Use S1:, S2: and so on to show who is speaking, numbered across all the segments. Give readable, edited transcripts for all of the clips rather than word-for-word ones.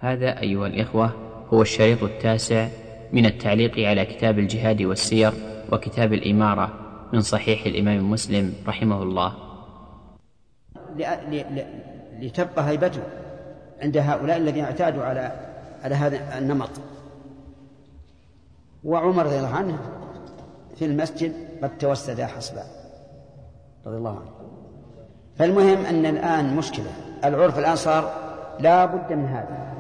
S1: هذا أيها الإخوة هو الشريط 9 من التعليق على كتاب الجهاد والسير وكتاب الإمارة من صحيح الإمام مسلم رحمه الله،
S2: لتبقى هيبته عند هؤلاء الذين اعتادوا على هذا النمط. وعمر رضي الله عنه في المسجد قد توسد حصبا رضي الله عنه. فالمهم أن الآن مشكلة، العرف الآن صار لا بد من هذا،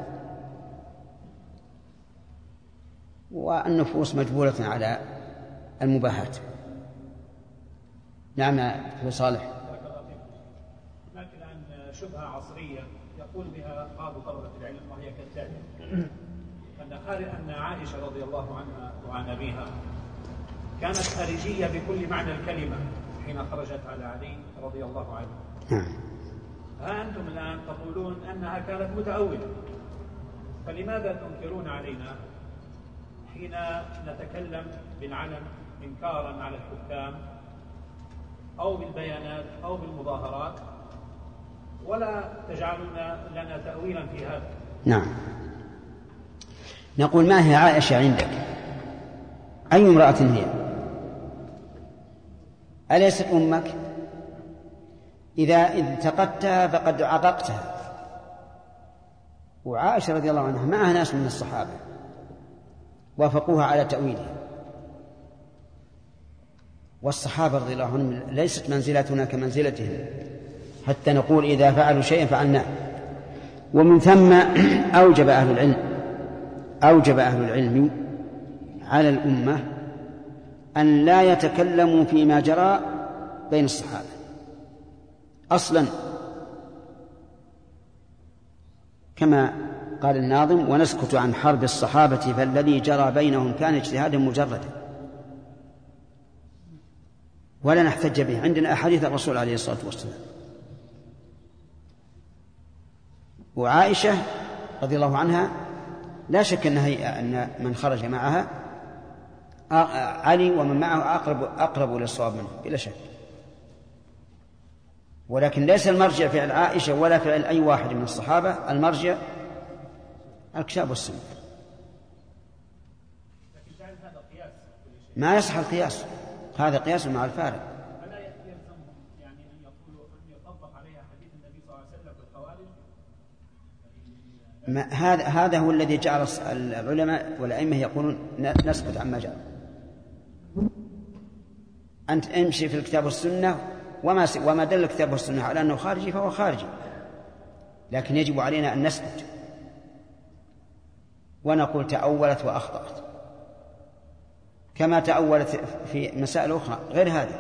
S2: والنفوس مجبولة على المباحات. نعم يا صالح.
S3: هناك الآن شبهة عصرية يقول بها بعض طلبة العلم وهي كالتالي: أن عائشة رضي الله عنها وعن أبيها كانت خارجية بكل معنى الكلمة حين خرجت على علي رضي الله عنه. ها أنتم الآن تقولون أنها كانت متأولة، فلماذا تنكرون علينا حين نتكلم بالعلم إنكارا على الحكام أو بالبيانات أو بالمظاهرات، ولا تجعلون لنا تأويلا في هذا؟
S2: نعم، نقول: ما هي عائشة عندك؟ أي امرأة هي؟ أليست أمك؟ إذا التقدتها فقد عققتها. وعائشة رضي الله عنها معها ناس من الصحابة وافقوها على تأويلها، والصحابة رضي الله عنهم ليست منزلتنا كمنزلتهم حتى نقول إذا فعلوا شيئا فعلناه. ومن ثم أوجب أهل العلم على الأمة أن لا يتكلموا فيما جرى بين الصحابة أصلا، كما قال الناظم: ونسكت عن حرب الصحابة فالذي جرى بينهم كان اجتهادا مجردا. ولا نحتج به، عندنا أحاديث الرسول عليه الصلاة والسلام. وعائشة رضي الله عنها لا شك أن من خرج معها علي ومن معه أقرب للصواب منه بلا شك، ولكن ليس المرجع فعل عائشة ولا فعل أي واحد من الصحابة، المرجع الكتاب والسنة. ما يصح القياس، هذا قياس مع الفارق.
S3: ألا يلزمهم يعني أن يقولوا أن يطبق عليها حديث النبي صلى الله عليه وسلم بالخوارج؟
S2: هذا هو الذي جعل العلماء والأئمة يقولون نسكت عما جاء. أنت امشي في الكتاب والسنة، وما دل الكتاب والسنة على أنه خارجي فهو خارجي، لكن يجب علينا أن نسكت ونقول تأولت وأخطأت، كما تأولت في مسائل أخرى غير هذا.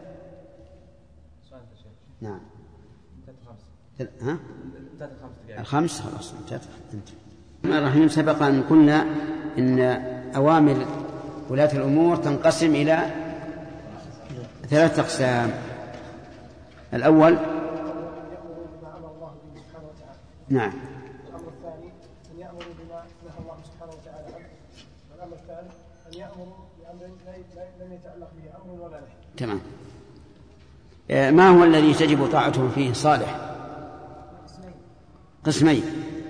S2: نعم. الخمس خلاص. الرحيم سبق أن قلنا إن أوامر ولاة الأمور تنقسم إلى 3 أقسام. الأول نعم،
S4: الأمر الثاني أن يأمروا بما نهى الله سبحانه وتعالى عنه، والأمر الثالث أن يأمروا بأمر لم يتعلق به أمر ولا نهي.
S2: تمام. ما هو الذي تجب طاعته فيه صالح؟ قسمين.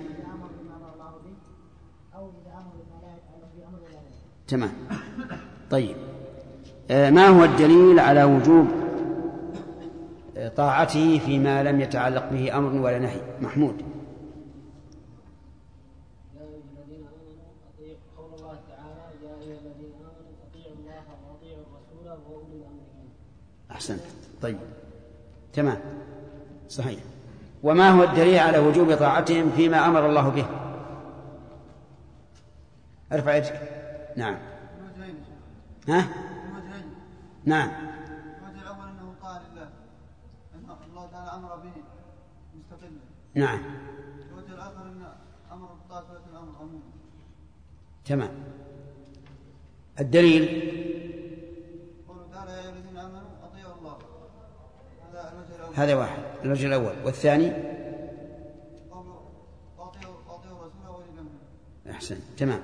S2: تمام. طيب، ما هو الدليل على وجوب طاعته فيما لم يتعلق به أمر ولا نهي؟ محمود.
S5: يا أيها الذين آمنوا أطيعوا قول الله تعالى: يا أيها الذين آمنوا أطيعوا الله وأطيعوا الرسول وأولي الأمر منكم.
S2: أحسنت. طيب، تمام، صحيح. وما هو الدليل على وجوب طاعتهم فيما أمر الله به؟ ارفع يدك. نعم. ها؟ نعم.
S6: الوجه الأول أنه قال الله تعالى أمر به مستقلا.
S2: نعم.
S6: الوجه الآخر أن أمر بالطاعة الأمر عموما.
S2: تمام. الدليل
S6: قوله تعالى: يا أيها الذين آمنوا أطيعوا الله. هذا الوجه الأول.
S2: هذا واحد، الوجه الأول. والثاني
S6: قوله: أطيعوا الرسول وأولي الأمر.
S2: أحسن. تمام.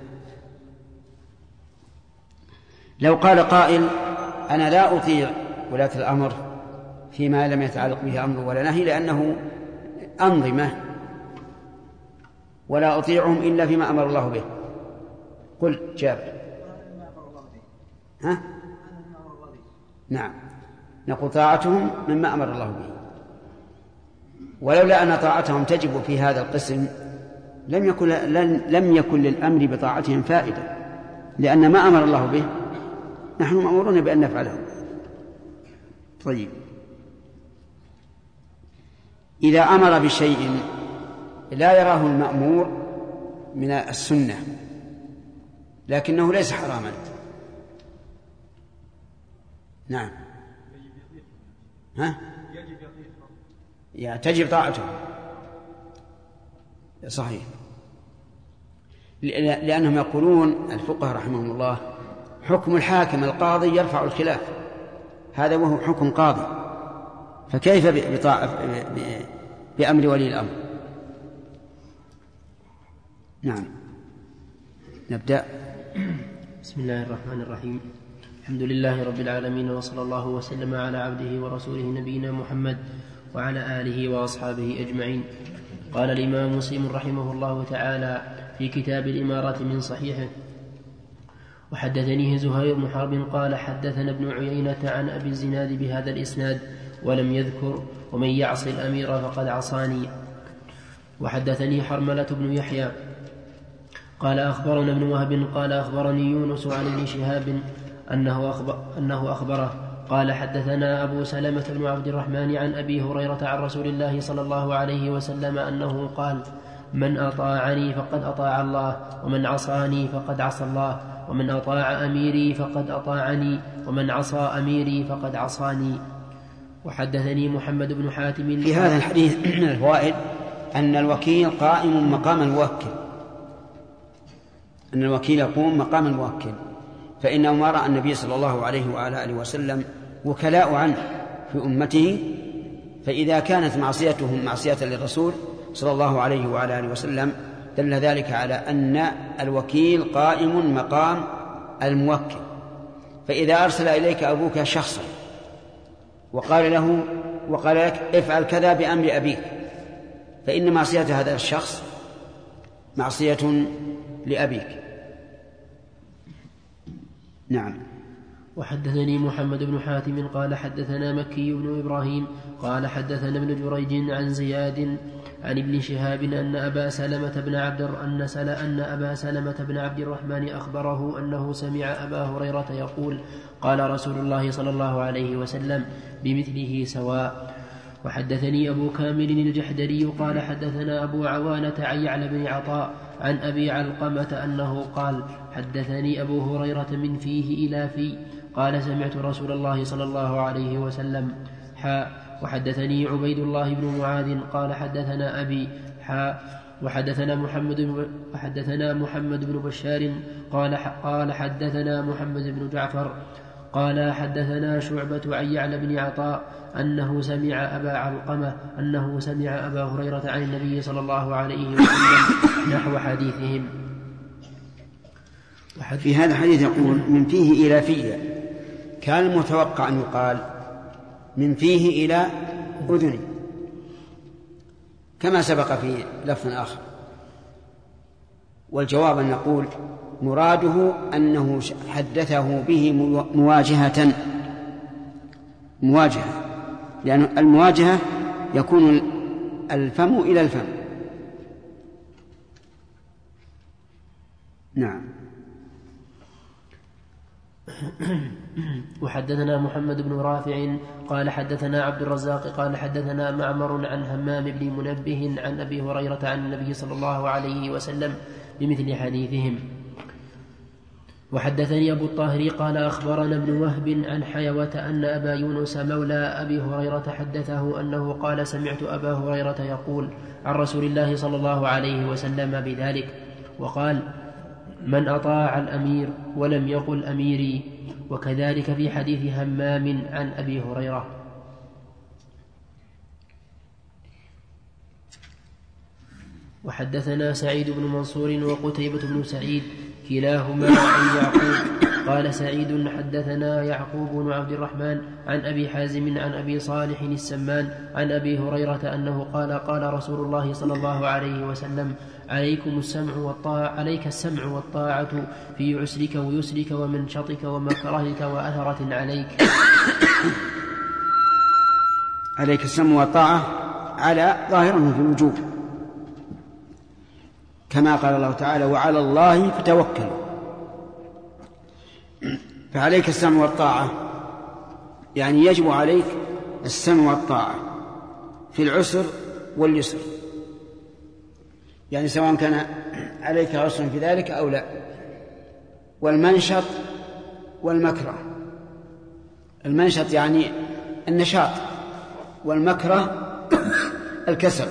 S2: لو قال قائل: أنا لا أطيع ولاة الأمر فيما لم يتعلق به أمر ولا نهي لأنه أنظمة ولا أطيعهم إلا فيما أمر الله به. قل جابر. ها؟ نعم، نقول طاعتهم مما أمر الله به، ولولا أن طاعتهم تجب في هذا القسم لم يكن للأمر بطاعتهم فائدة، لأن ما أمر الله به نحن مأمورون بأن نفعله. طيب، إذا أمر بشيء لا يراه المأمور من السنة لكنه ليس حراما، نعم، تجب طاعته، صحيح، لأنهم يقولون الفقهاء رحمهم الله حكم الحاكم القاضي يرفع الخلاف، هذا وهو حكم قاضي، فكيف بأمر ولي الأمر؟ نعم، نبدأ.
S7: بسم الله الرحمن الرحيم. الحمد لله رب العالمين، وصلى الله وسلم على عبده ورسوله نبينا محمد وعلى آله وأصحابه أجمعين. قال الإمام مسلم رحمه الله تعالى في كتاب الإمارة من صحيحه: وحدثنيه زهير بن حرب قال حدثنا ابن عيينة عن أبي الزناد بهذا الإسناد ولم يذكر ومن يعص الأمير فقد عصاني. وحدثني حرملة بن يحيى قال أخبرنا ابن وهب قال أخبرني يونس عن ابن شهاب أنه أخبره قال حدثنا أبو سلمة بن عبد الرحمن عن أبي هريرة عن رسول الله صلى الله عليه وسلم أنه قال: من أطاعني فقد أطاع الله، ومن عصاني فقد عصى الله، ومن أطاع أميري فقد أطاعني، ومن عصى أميري فقد عصاني. وحدثني محمد بن حاتم.
S2: في هذا الحديث من الفوائد أن الوكيل قائم مقام الموكل، أن الوكيل يقوم مقام الموكل، فإنه ما رأى النبي صلى الله عليه وعلى آله وسلم وكلاء عنه في أمته، فإذا كانت معصيتهم معصية للرسول صلى الله عليه وعلى آله وسلم دل ذلك على أن الوكيل قائم مقام الموكل. فإذا أرسل إليك أبوك شخصا وقال لك افعل كذا بأمر أبيك، فإن معصية هذا الشخص معصية لأبيك. نعم.
S7: وحدثني محمد بن حاتم قال حدثنا مكي بن إبراهيم قال حدثنا ابن جريج عن زياد عن ابن شهاب أن أبا سلمة بن عبد الرحمن أخبره أنه سمع أبا هريرة يقول: قال رسول الله صلى الله عليه وسلم بمثله سواء. وحدثني أبو كامل الجحدري قال حدثنا أبو عوانة عن يعلى بن عطاء عن أبي علقمة أنه قال: حدثني أبو هريرة من فيه إلى في قال: سمعت رسول الله صلى الله عليه وسلم. وحدثني عبيد الله بن معاذ قال حدثنا أبي وحدثنا محمد بن بشار قال حدثنا محمد بن جعفر قال حدثنا شعبة عن يعلى بن عطاء أنه سمع أبا علقمة أنه سمع أبا هريرة عن النبي صلى الله عليه وسلم نحو حديثهم.
S2: في هذا الحديث يقول: من فيه إلى فيه، كان المتوقع أن يقال من فيه إلى أذني كما سبق في لفظ آخر، والجواب أن نقول مراده أنه حدثه به مواجهة، لأن المواجهة يكون الفم إلى الفم. نعم.
S7: وحدثنا محمد بن رافع قال حدثنا عبد الرزاق قال حدثنا معمر عن همام بن منبه عن أبي هريرة عن النبي صلى الله عليه وسلم بمثل حديثهم. وحدثني أبو الطاهر قال أخبرنا ابن وهب عن حيوة أن أبا يونس مولى أبي هريرة حدثه أنه قال: سمعت أبا هريرة يقول عن رسول الله صلى الله عليه وسلم بذلك، وقال: من أطاع الأمير ولم يقل أميري. وكذلك في حديث همام عن أبي هريرة. وحدثنا سعيد بن منصور وقتيبة بن سعيد كلاهما عن يعقوب قال سعيد حدثنا يعقوب بن عبد الرحمن عن أبي حازم عن أبي صالح السمان عن أبي هريرة أنه قال: قال رسول الله صلى الله عليه وسلم: عليك السمع والطاعة في عسرك ويسرك ومنشطك ومكرهك وأثرة عليك.
S2: عليك السمع والطاعة على ظاهره في الوجوب، كما قال الله تعالى وعلى الله فتوكلوا. فعليك السمع والطاعة يعني يجب عليك السمع والطاعة في العسر واليسر، يعني سواء كان عليك عسر في ذلك أو لا. والمنشط والمكره، المنشط يعني النشاط، والمكره الكسل.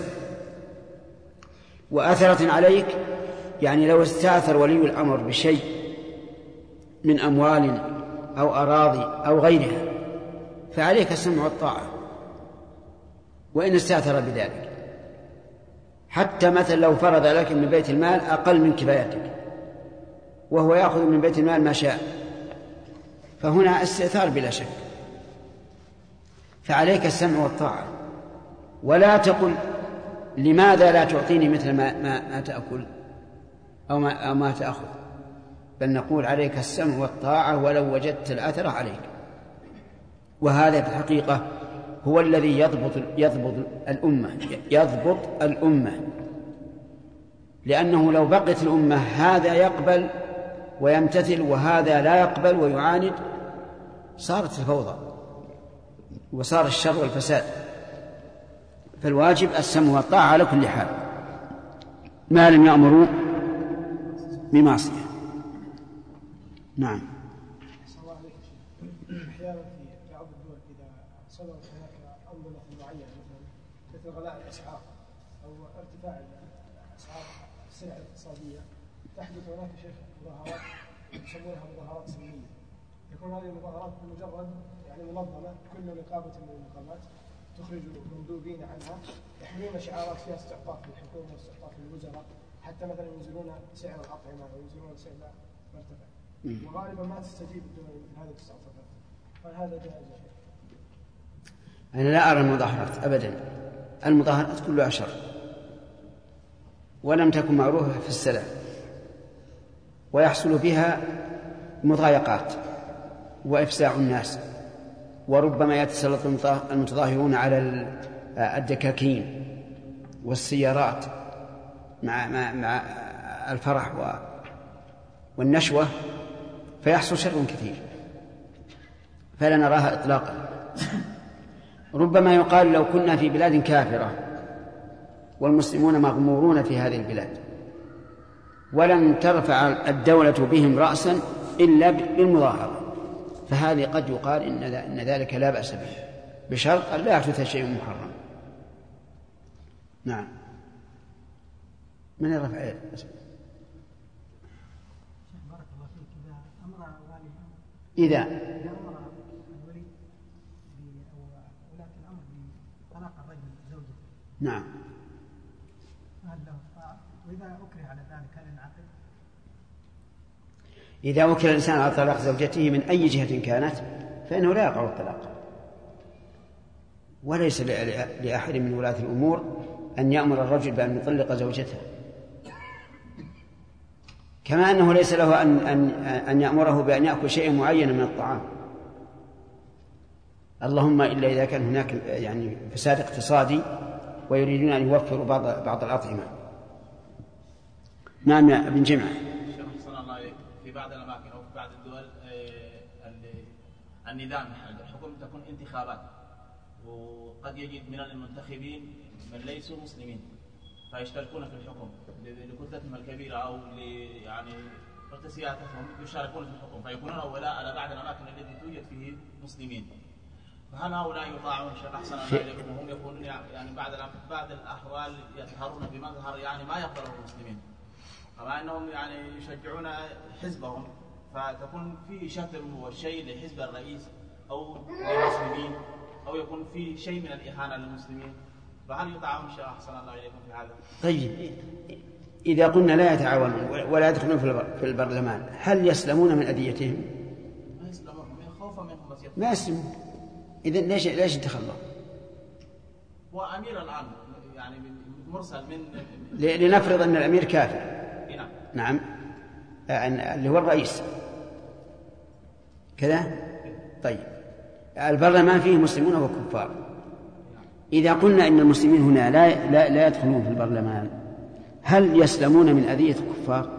S2: وأثرة عليك يعني لو استأثر ولي الأمر بشيء من أموال أو أراضي أو غيرها فعليك السمع والطاعة وإن استأثر بذلك، حتى مثلا لو فرض لك من بيت المال أقل من كفايتك وهو يأخذ من بيت المال ما شاء، فهنا استئثار بلا شك، فعليك السمع والطاعة. ولا تقل لماذا لا تعطيني مثل ما تأكل أو ما تأخذ، بل نقول عليك السمع والطاعة ولو وجدت الأثر عليك. وهذا في الحقيقة هو الذي يضبط الأمة، لأنه لو بقت الأمة هذا يقبل ويمتثل وهذا لا يقبل ويعاند صارت الفوضى وصار الشر والفساد. فالواجب السمع والطاعة على كل حال ما لم يأمروا بمعصية. نعم.
S4: أحيانا في بعض الدول إذا صدرت هناك أنظمة معينة مثل غلاء الأسعار أو ارتفاع أسعار السلع الاقتصادية تحدث هناك شيخ مظاهرات يسمونها مظاهرات سلمية. يكون هذه المظاهرات بمجرد يعني منظمة كل نقابة من النقابات تخرج مندوبين عنها يحملون شعارات فيها استعطاف للحكومة واستعطاف للوزراء، حتى مثلا ينزلون سعر الأطعمة أو ينزلون سعر مرتفع، وغالبا ما تستجيب الدول مثل هذه الاستعطافات. فهذا جائز.
S2: أنا لا أرى المظاهرات أبدا، المظاهرات كلها شر ولم تكن معروفة في السلف، ويحصل بها مضايقات وإفساع الناس، وربما يتسلط المتظاهرون على الدكاكين والسيارات مع الفرح والنشوة فيحصل شر كثير، فلا نراها إطلاقا. ربما يقال لو كنا في بلاد كافرة والمسلمون مغمورون في هذه البلاد ولم ترفع الدولة بهم رأسا إلا بالمظاهرة، فهذه قد يقال إن ذلك لا بأس به بشرط أن لا يحدث شيء محرم. نعم. من الرفع
S8: بارك الله فيك. إذا أمر الولي أو ولاة الأمر بطلاق الرجل زوجته.
S2: نعم.
S8: هل له الطاعة؟ وإذا أكره على ذلك هل ينعقد؟
S2: إذا وكل الإنسان على طلاق زوجته من أي جهة كانت فإنه لا يقع الطلاق، وليس لأحد من ولاة الأمور أن يأمر الرجل بأن يطلق زوجته، كما أنه ليس له أن يأمره بأن يأكل شيء معين من الطعام، اللهم إلا إذا كان هناك يعني فساد اقتصادي ويريدون أن يوفروا بعض الأطعمة. نعم يا ابن جمعة.
S9: في بعض الأماكن أو في بعض الدول النظام الحكم تكون انتخابات، وقد يجد من المنتخبين من ليسوا مسلمين فيشتركون في الحكم لكتلتهم الكبيرة أو يعني ارتسياتهم يشاركون في الحكم فيكونون ولاء على بعض الأماكن التي توجد فيه مسلمين. فهل هؤلاء يطاعون شيخ أحسن الله إليكم وهم يكونون يعني بعض الأحوال يظهرون بمظهر يعني ما يقبله المسلمين، كما أنهم يعني يشجعون حزبهم فتكون فيه شتم والشيء لحزب الرئيس أو للمسلمين أو يكون فيه شيء من الإهانة للمسلمين، فهل يطاعون شيخ أحسن الله إليكم في هذا؟
S2: طيب إذا قلنا لا يتعاونون ولا يدخلون في البرلمان هل يسلمون من أذيتهم؟
S9: ما يسلمون من خوفا منهم بس
S2: ما يسلمون. إذن ليش انتخبوا؟
S9: وأمير الآن يعني مرسل من
S2: لنفرض أن الأمير كافر.
S9: نعم.
S2: اللي هو الرئيس كذا. طيب البرلمان فيه مسلمون وكفار. إذا قلنا إن المسلمين هنا لا يدخلون في البرلمان، هل يسلمون من أذية الكفار؟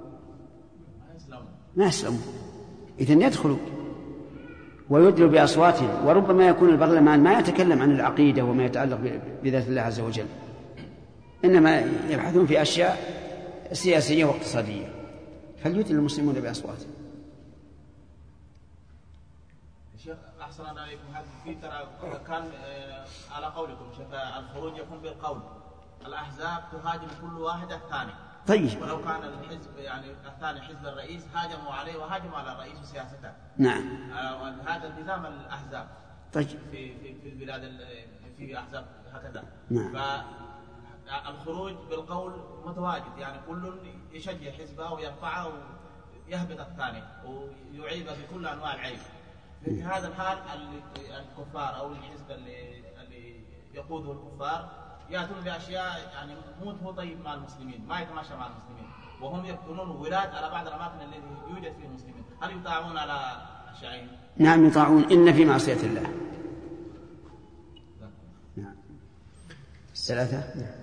S2: ما يسلمون. إذن يدخلوا ويدلوا بأصواتهم، وربما يكون البرلمان ما يتكلم عن العقيدة وما يتعلق بذات الله عز وجل، إنما يبحثون في أشياء سياسية واقتصادية، فليدلوا المسلمون بأصواتهم.
S9: شيخ أحسن عليكم، هذا في ترى كان على قولكم شيخ الخروج يكون بالقول، الأحزاب تهاجم كل واحد الثاني.
S2: طيب
S9: ولو كان الحزب يعني الثاني حزب الرئيس هاجموا عليه وهاجموا على الرئيس وسياسته.
S2: نعم.
S9: هذا التزام الأحزاب.
S2: طيب.
S9: في البلاد في أحزاب هكذا.
S2: نعم.
S9: فالخروج بالقول متواجد، يعني كل يشجع حزبه ويرفعه ويهبط الثاني ويعيب بكل أنواع العيب. في هذا الحال الكفار أو الحزب اللي يقوده الكفار يأتون بأشياء يعني مو طيب مع المسلمين، ما يتماشى مع المسلمين، وهم يكونون ولاة على بعض الأماكن التي يوجد فيها المسلمين. هل يطاعون على أشياء؟
S2: نعم يطاعون، إن في معصية الله. نعم. 3.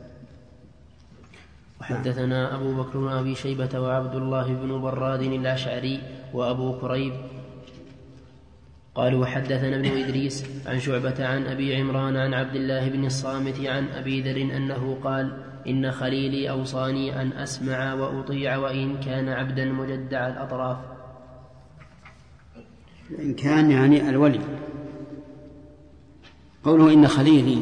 S7: وحدثنا أبو بكر بن أبي شيبة وعبد الله بن براد الأشعري وأبو كريب قالوا وحدثنا ابن إدريس عن شعبة عن أبي عمران عن عبد الله بن الصامت عن أبي ذر أنه قال إن خليلي أوصاني أن أسمع وأطيع وإن كان عبدا مجدع الأطراف.
S2: إن كان يعني الولي. قوله إن خليلي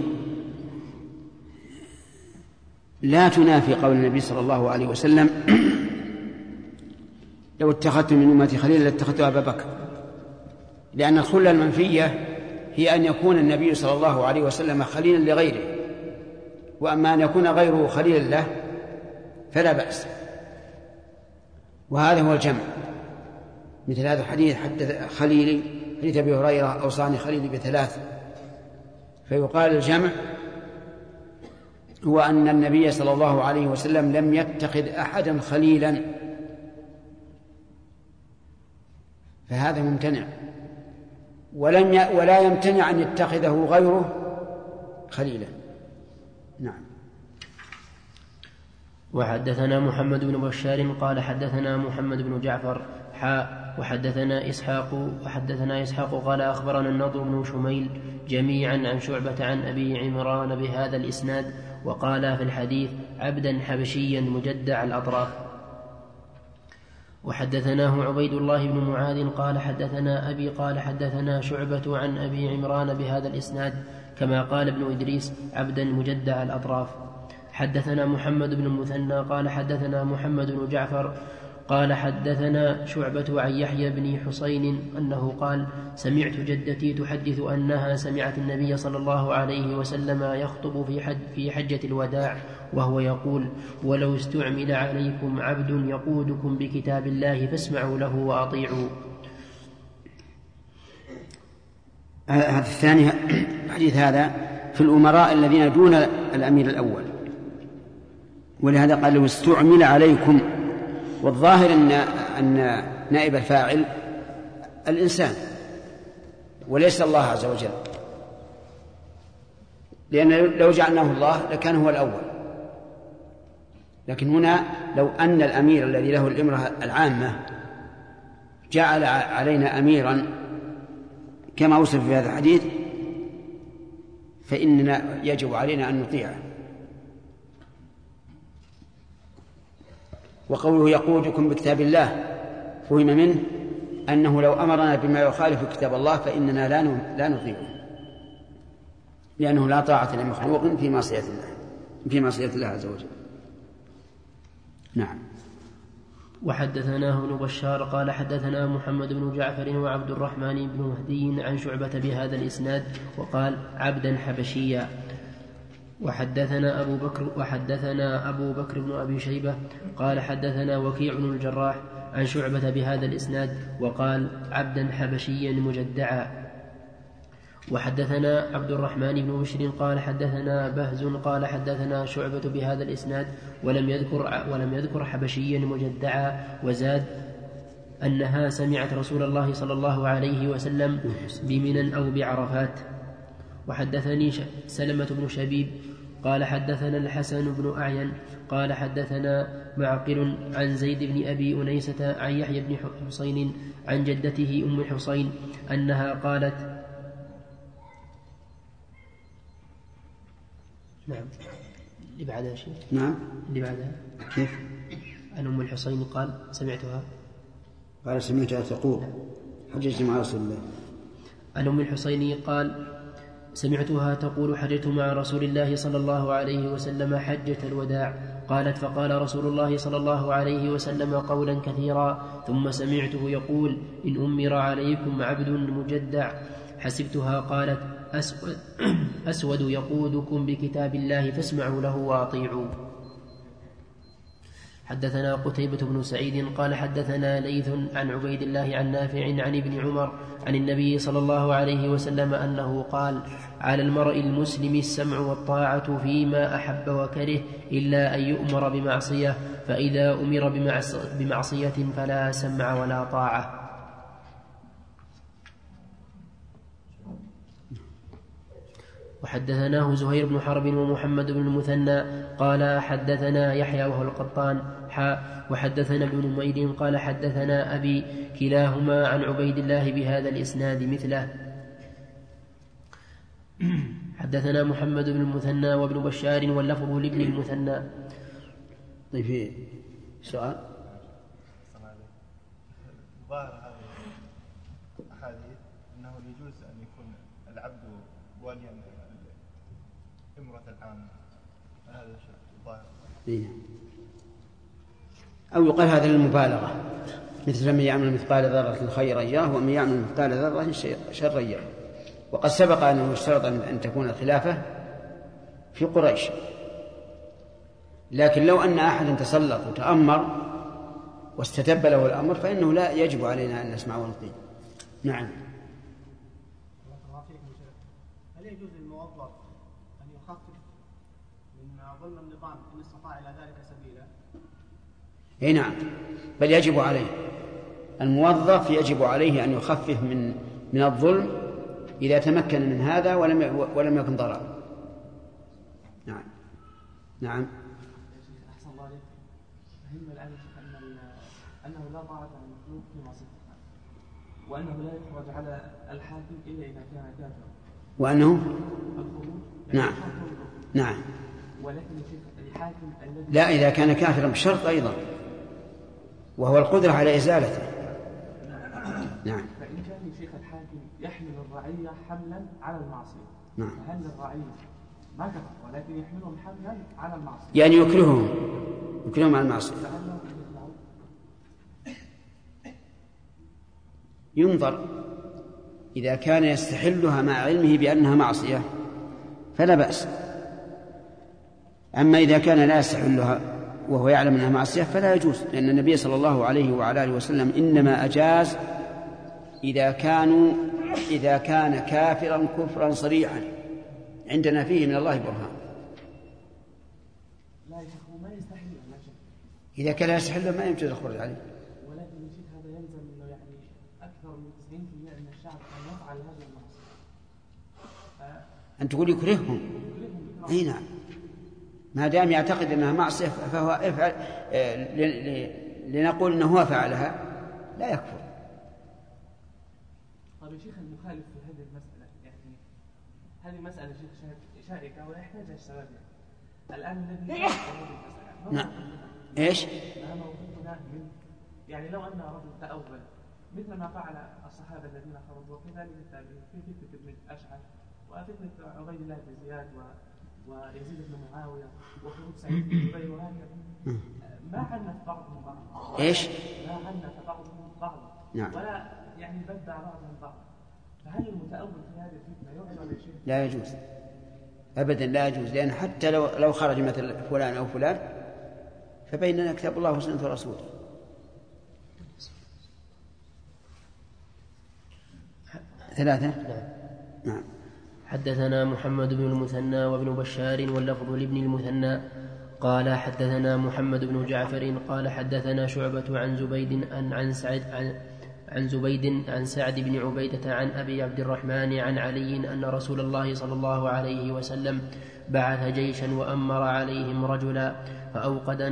S2: لا تنافي قول النبي صلى الله عليه وسلم لو اتخذت من أمتي خليلا لاتخذت أبا بكر، لأن الخلة المنفية هي أن يكون النبي صلى الله عليه وسلم خليلا لغيره، وأما أن يكون غيره خليلا له فلا بأس. وهذا هو الجمع، مثل هذا الحديث حدث خليلي حديث أبي هريرة أوصاني خليلي ب3، فيقال الجمع هو أن النبي صلى الله عليه وسلم لم يتخذ أحدا خليلا، فهذا ممتنع، ولا يمتنع أن يتخذه غيره خليلا. نعم.
S7: وحدثنا محمد بن بشار قال حدثنا محمد بن جعفر وحدثنا إسحاق قال أخبرنا النضر بن شميل جميعا عن شعبة عن أبي عمران بهذا الإسناد، وقال في الحديث عبدا حبشيا مجدع الأطراف. وحدثناه عبيد الله بن معاذ قال حدثنا أبي قال حدثنا شعبة عن أبي عمران بهذا الإسناد كما قال ابن إدريس عبدا مجدع الأطراف. حدثنا محمد بن المثنى قال حدثنا محمد بن جعفر قال حدثنا شعبة عن يحيى بن حسين أنه قال سمعت جدتي تحدث أنها سمعت النبي صلى الله عليه وسلم يخطب في حجة الوداع وهو يقول ولو استعمل عليكم عبد يقودكم بكتاب الله فاسمعوا له وأطيعوا.
S2: هذا الثاني الحديث هذا في الأمراء الذين دون الأمير الأول، ولهذا قال لو استعمل عليكم، والظاهر أن نائب الفاعل الإنسان وليس الله عز وجل، لأن لو جعلناه الله لكان هو الأول. لكن هنا لو أن الأمير الذي له الإمرة العامة جعل علينا أميرا كما وصف في هذا الحديث فإننا يجب علينا أن نطيعه. وقوله يقودكم بكتاب الله فهم منه أنه لو أمرنا بما يخالف كتاب الله فإننا لا نطيعه، لأنه لا طاعة لمخلوق في معصية الله عز وجل. نعم.
S7: وحدثناه ابن بشار قال حدثنا محمد بن جعفر وعبد الرحمن بن مهدي عن شعبة بهذا الإسناد وقال عبدا حبشيا. وحدثنا أبو بكر بن أبي شيبة قال حدثنا وكيع بن الجراح عن شعبة بهذا الإسناد وقال عبدا حبشيا مجدعا. وحدثنا عبد الرحمن بن بشر قال حدثنا بهز قال حدثنا شعبة بهذا الإسناد ولم يذكر حبشيا مجدعا، وزاد أنها سمعت رسول الله صلى الله عليه وسلم بمنى أو بعرفات. وحدثني سلمة بن شبيب قال حدثنا الحسن بن أعين قال حدثنا معقل عن زيد بن أبي أنيسة عن يحيى بن حسين عن جدته أم حسين أنها قالت نعم اللي بعدها شيء
S2: نعم
S7: اللي بعدها
S2: كيف
S7: عن أم الحسين قال سمعتها
S2: تقول حججت مع رسول الله.
S7: عن أم الحسين قال سمعتها تقول حججت مع رسول الله صلى الله عليه وسلم حجة الوداع. قالت فقال رسول الله صلى الله عليه وسلم قولا كثيرا ثم سمعته يقول إن أمر عليكم عبد مجدع. حسبتها قالت أسود يقودكم بكتاب الله فاسمعوا له وأطيعوا. حدثنا قتيبة بن سعيد قال حدثنا ليث عن عبيد الله عن نافع عن ابن عمر عن النبي صلى الله عليه وسلم أنه قال على المرء المسلم السمع والطاعة فيما أحب وكره إلا أن يؤمر بمعصية، فإذا أمر بمعصية فلا سمع ولا طاعة. وحدثناه زهير بن حرب ومحمد بن المثنى قال حدثنا يحيى وهو القطان وحدثنا ابن نمير قال حدثنا أبي كلاهما عن عبيد الله بهذا الإسناد مثله. حدثنا محمد بن المثنى وابن بشار واللفظ لابن المثنى.
S2: طيب في سؤال؟
S10: ظاهر هذه الأحاديث أنه يجوز أن يكون العبد واليا امرأة العامة، هذا الشيء ظاهر.
S2: أو يقال هذا للمبالغة، مثل من يعمل مثقال ذرة خيرا يره ومن يعمل مثقال ذرة شرا يره. وقد سبق أنه اشترط أن تكون الخلافة في قريش، لكن لو أن أحدا تسلط وتأمر واستتب له الأمر فإنه لا يجب علينا أن نسمع ونطيع. نعم.
S11: هل يجوز للموظف أن يخفف من ظلم النظام إن استطاع إلى ذلك سبيلا؟
S2: اي نعم، بل يجب عليه الموظف يجب عليه أن يخفف من الظلم إذا تمكن من هذا ولم يكن ضرر. نعم. نعم.
S12: أحسن الله عليك. فهمنا الآن أنه لا طاعة على المخلوق في معصية الله، وأنه لا يخرج على الحاكم إلا إذا كان كافرا.
S2: وأنه
S12: الخروج
S2: نعم نعم.
S12: ولكن الحاكم الذي
S2: لا، إذا كان كافرا بشرط أيضا، وهو القدرة على إزالته. نعم.
S12: فإن كان شيخ الحاكم يحمل الرعية حملا على المعصية،
S2: نعم،
S12: فهل الرعية ما كفر ولكن يحملهم حملا على المعصية،
S2: يعني يكرههم على المعصية؟ ينظر، إذا كان يستحلها مع علمه بأنها معصية فلا بأس، أما إذا كان لا يستحلها وهو يعلم أنها معصية فلا يجوز، لأن النبي صلى الله عليه وعلى آله وسلم إنما أجاز إذا كان كافرا كفرا صريحا عندنا فيه من الله برهان. إذا كان يستحل ما يمكن الخروج عليه.
S12: ولكن الشيخ هذا يلزم أنه يعني أكثر من 90% من الشعب أن يفعل هذه المعصية.
S2: أن تقول يكرههم؟ أي نعم، ما دام يعتقد أنها معصية فهو افعل، لنقول أنه هو فعلها لا يكفر.
S12: طيب يا شيخ، المخالف في هذه المسألة، يعني هذه مسألة شيخ شائكة ولا يحتاج الشباب الآن الذي يفعل هذه المسألة.
S2: نعم. إيش؟
S12: ما موقفنا من، يعني لو أن رجل تأول مثل ما فعل الصحابة الذين خرجوا وكذلك التابعين في فتنة ابن الأشعث وفتنة عبيد الله بن زياد ويزيد بن معاوية وخروج سعيد بن جبير وهكذا، ما عنف بعضهم بعض.
S2: إيش؟
S12: ما عنف بعضهم بعض.
S2: نعم.
S12: ولا يعني بدع بعضهم بعض. فهل المتأول في هذه الفتنة يعذر يا شيخ؟
S2: لا يجوز أبدا، لا يجوز، لأن حتى لو خرج مثل فلان أو فلان فبيننا كتاب الله وسنة رسوله. ثلاثة. نعم.
S7: حدثنا محمد بن المثنى وابن بشار واللفظ لابن المثنى قال حدثنا محمد بن جعفر قال حدثنا شعبة عن زبيد عن سعد بن عبيدة عن أبي عبد الرحمن عن علي أن رسول الله صلى الله عليه وسلم بعث جيشا وأمر عليهم رجلا فأوقد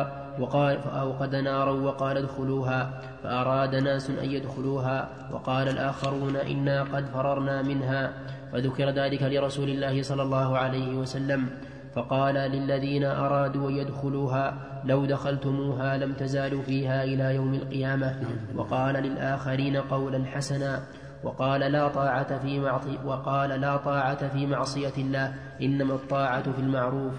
S7: نارا وقال ادخلوها، فأراد ناس أن يدخلوها وقال الآخرون إنا قد فررنا منها، فذكر ذلك لرسول الله صلى الله عليه وسلم فقال للذين أرادوا أن يدخلوها لو دخلتموها لم تزالوا فيها إلى يوم القيامة، وقال للآخرين قولا حسنا وقال لا طاعة في معصية الله إنما الطاعة في المعروف.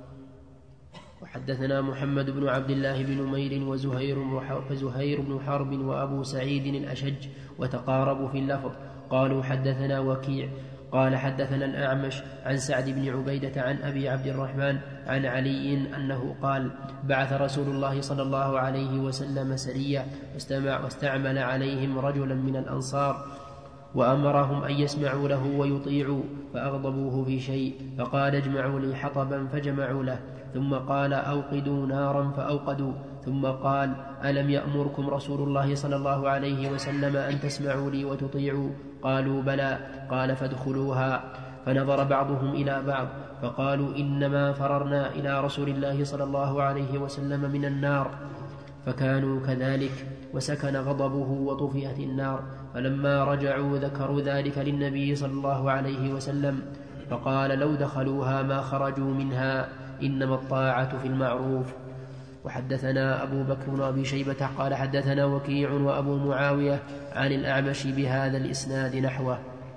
S7: وحدثنا محمد بن عبد الله بن نمير وزهير بن حرب وأبو سعيد الأشج وتقاربوا في اللفظ قالوا حدثنا وكيع قال حدثنا الأعمش عن سعد بن عبيدة عن أبي عبد الرحمن عن علي أنه قال بعث رسول الله صلى الله عليه وسلم سرية واستعمل عليهم رجلا من الأنصار وأمرهم أن يسمعوا له ويطيعوا، فأغضبوه في شيء فقال اجمعوا لي حطبا فجمعوا له، ثم قال أوقدوا نارا فأوقدوا، ثم قال ألم يأمركم رسول الله صلى الله عليه وسلم أن تسمعوا لي وتطيعوا؟ قالوا بلى، قال فادخلوها. فنظر بعضهم إلى بعض فقالوا إنما فررنا إلى رسول الله صلى الله عليه وسلم من النار، فكانوا كذلك وسكن غضبه وطفئت النار. فلما رجعوا ذكروا ذلك للنبي صلى الله عليه وسلم فقال لو دخلوها ما خرجوا منها إنما الطاعة في المعروف. وحدثنا أبو بكر بن أبي شيبة قال حدثنا وكيع وأبو معاوية عن الأعمش بهذا الإسناد نحوه.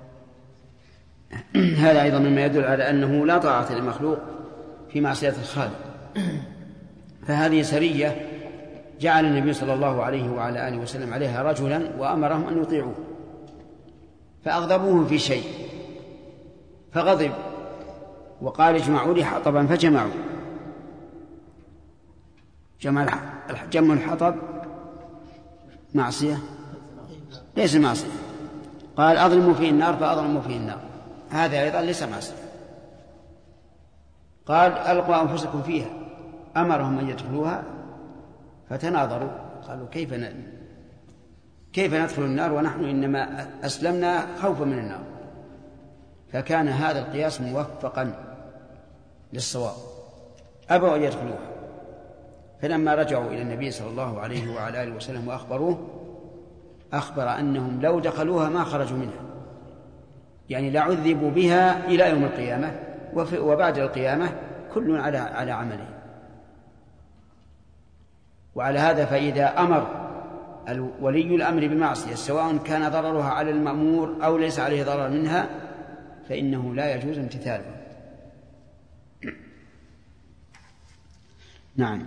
S2: هذا أيضا مما يدل على أنه لا طاعة للمخلوق في معصية الخالق. فهذه سرية جعل النبي صلى الله عليه وعلى آله وسلم عليها رجلا وأمرهم أن يطيعوه، فأغضبوه في شيء فغضب وقال اجمعوا لي حطبا فجمعوا. جمع الحطب معصية؟ ليس معصية. قال أظلموا فيه النار فأظلموا فيه النار، هذا أيضا ليس معصية. قال ألقوا أنفسكم فيها، أمرهم أن يدخلوها فتناظروا قالوا كيف ندخل النار ونحن إنما أسلمنا خوفا من النار. فكان هذا القياس موفقا للصواب، أبوا أن يدخلوها. فلما رجعوا إلى النبي صلى الله عليه وعلى آله وسلم وأخبروه أخبر أنهم لو دخلوها ما خرجوا منها، يعني لعذبوا بها إلى يوم القيامة، وبعد القيامة كل على عمله. وعلى هذا فإذا أمر ولي الأمر بمعصية سواء كان ضررها على المأمور أو ليس عليه ضرر منها فإنه لا يجوز امتثاله. نعم.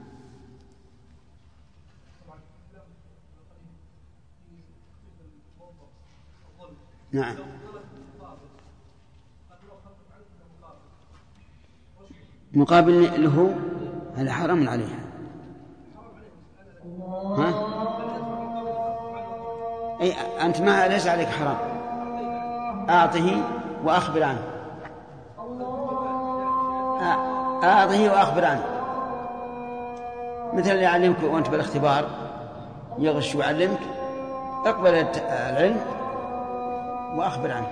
S2: نعم. مقابل له هذا حرام عليها. ها؟ أي أنت ما ليس عليك حرام، أعطه وأخبر عنه، أعطه وأخبر عنه، مثل اللي يعلمك وأنت بالاختبار يغش ويعلمك، اقبل العلم وأخبر عنه.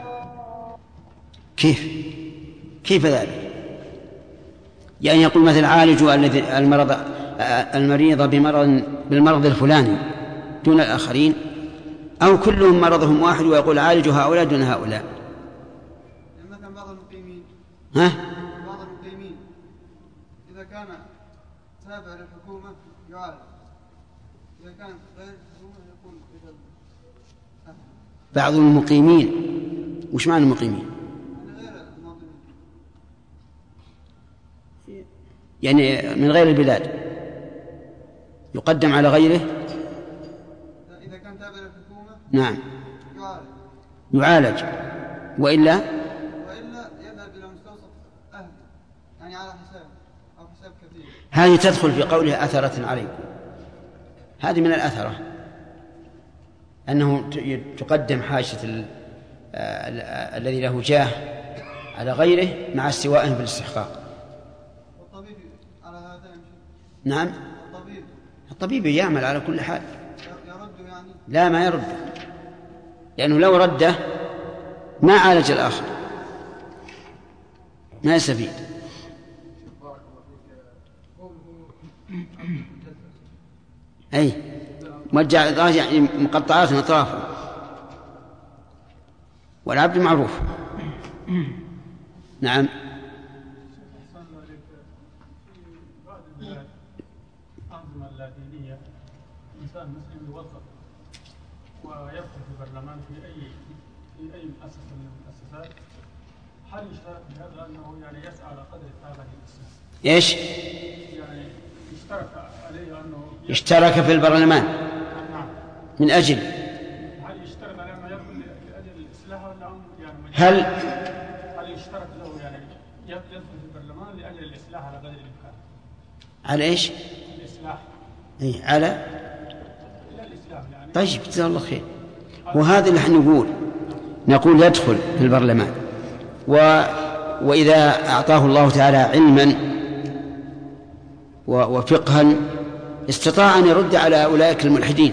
S2: كيف ذلك؟ يعني يقول مثل عالجوا المريض بالمرض الفلاني دون الآخرين، أو كلهم مرضهم واحد ويقول عالجوا هؤلاء دون هؤلاء.
S6: مثلا بعض المقيمين إذا كان تابع للحكومة يعالج، إذا كان غير الحكومة يكون
S2: بعض المقيمين. وش معنى المقيمين؟ يعني من غير البلاد يقدم على غيره.
S6: إذا كان تابع للحكومة
S2: نعم يعالج، وإلا
S6: يذهب إلى مستوصف أهل، يعني على حساب أو حساب كثير.
S2: هذه تدخل في قوله أثرة عليكم، هذه من الأثرة، أنه تقدم حاشية الذي له جاه على غيره مع استوائه في الاستحقاق.
S6: والطبيب على هذا يمشي؟
S2: نعم، الطبيب يعمل على كل حال.
S6: يرد يعني؟
S2: لا، ما يرد، لأنه لو رده ما عالج الآخر، ما يستفيد. أي مرجع يعني مقطعات أطرافه، والعبد معروف. نعم.
S13: بعض البلاد أنظمة اللادينية إنسان مسلم يوظف ويدخل في البرلمان في أي مؤسسة من المؤسسات، هل يشترط بهذا أنه يعني يسعى على قدر الثابت للإسلام؟
S2: إيش؟
S13: يعني يشترط عليه أنه
S2: اشترك في البرلمان.
S13: نعم.
S2: من أجل
S13: هل يشترط عليه أنه يدخل لأجل الإصلاح ولا يعني هل يشترط له يعني يدخل في البرلمان لأجل الإصلاح على قدر الإمكان؟
S2: على إيش؟
S13: الإصلاح.
S2: أي على
S13: الإسلام يعني.
S2: طيب، جزاه الله خير. وهذا اللي احنا نقول يدخل في البرلمان، وإذا أعطاه الله تعالى علما وفقها استطاع أن يرد على أولئك الملحدين،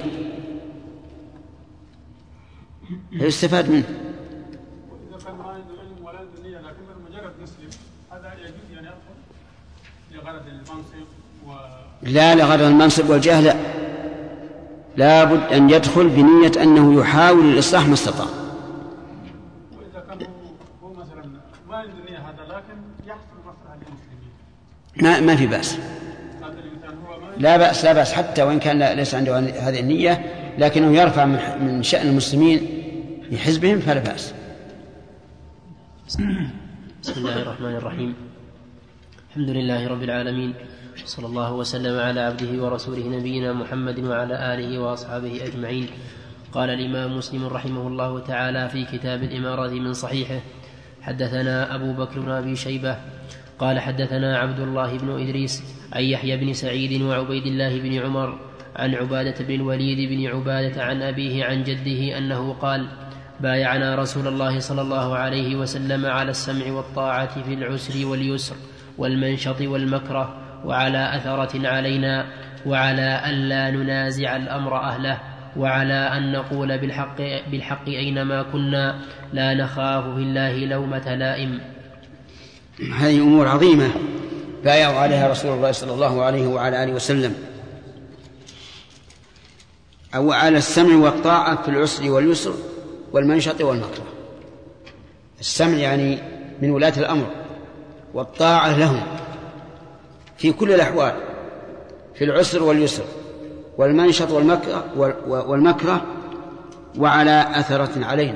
S2: يستفاد منه.
S13: وإذا كان ما عنده علم ولا عنده نية لكن مجرد مسلم، هذا يجوز أن يدخل لغرض المنصب
S2: لا، لغرض المنصب والجاه لا، لابد أن يدخل بنية أنه يحاول الإصلاح ما استطاع.
S13: وإذا كان هو مثلا ما عنده نية هذا لكن يحصل مصلحة للمسلمين،
S2: ما في بأس. لا بأس حتى وإن كان ليس عنده هذه النية، لكنه يرفع من شأن المسلمين في حزبهم فلا بأس.
S7: بسم الله الرحمن الرحيم. الحمد لله رب العالمين، صلى الله وسلم على عبده ورسوله نبينا محمد وعلى آله وأصحابه أجمعين. قال الإمام مسلم رحمه الله تعالى في كتاب الإمارة من صحيحه: حدثنا أبو بكر بن أبي شيبة قال حدثنا عبد الله بن إدريس عن يحيى بن سعيد وعبيد الله بن عمر عن عبادة بن الوليد بن عبادة عن أبيه عن جده أنه قال: بايعنا رسول الله صلى الله عليه وسلم على السمع والطاعة في العسر واليسر والمنشط والمكره، وعلى أثرة علينا، وعلى ألا ننازع الأمر أهله، وعلى أن نقول بالحق أينما كنا، لا نخاف في الله لومة لائم.
S2: هذه أمور عظيمة بايعوا عليها رسول الله صلى الله عليه وعلى آله وسلم، أو على السمع والطاعة في العسر واليسر والمنشط والمكره. السمع يعني من ولاة الأمر، والطاعة لهم في كل الأحوال، في العسر واليسر والمنشط والمكره، وعلى أثرة علينا.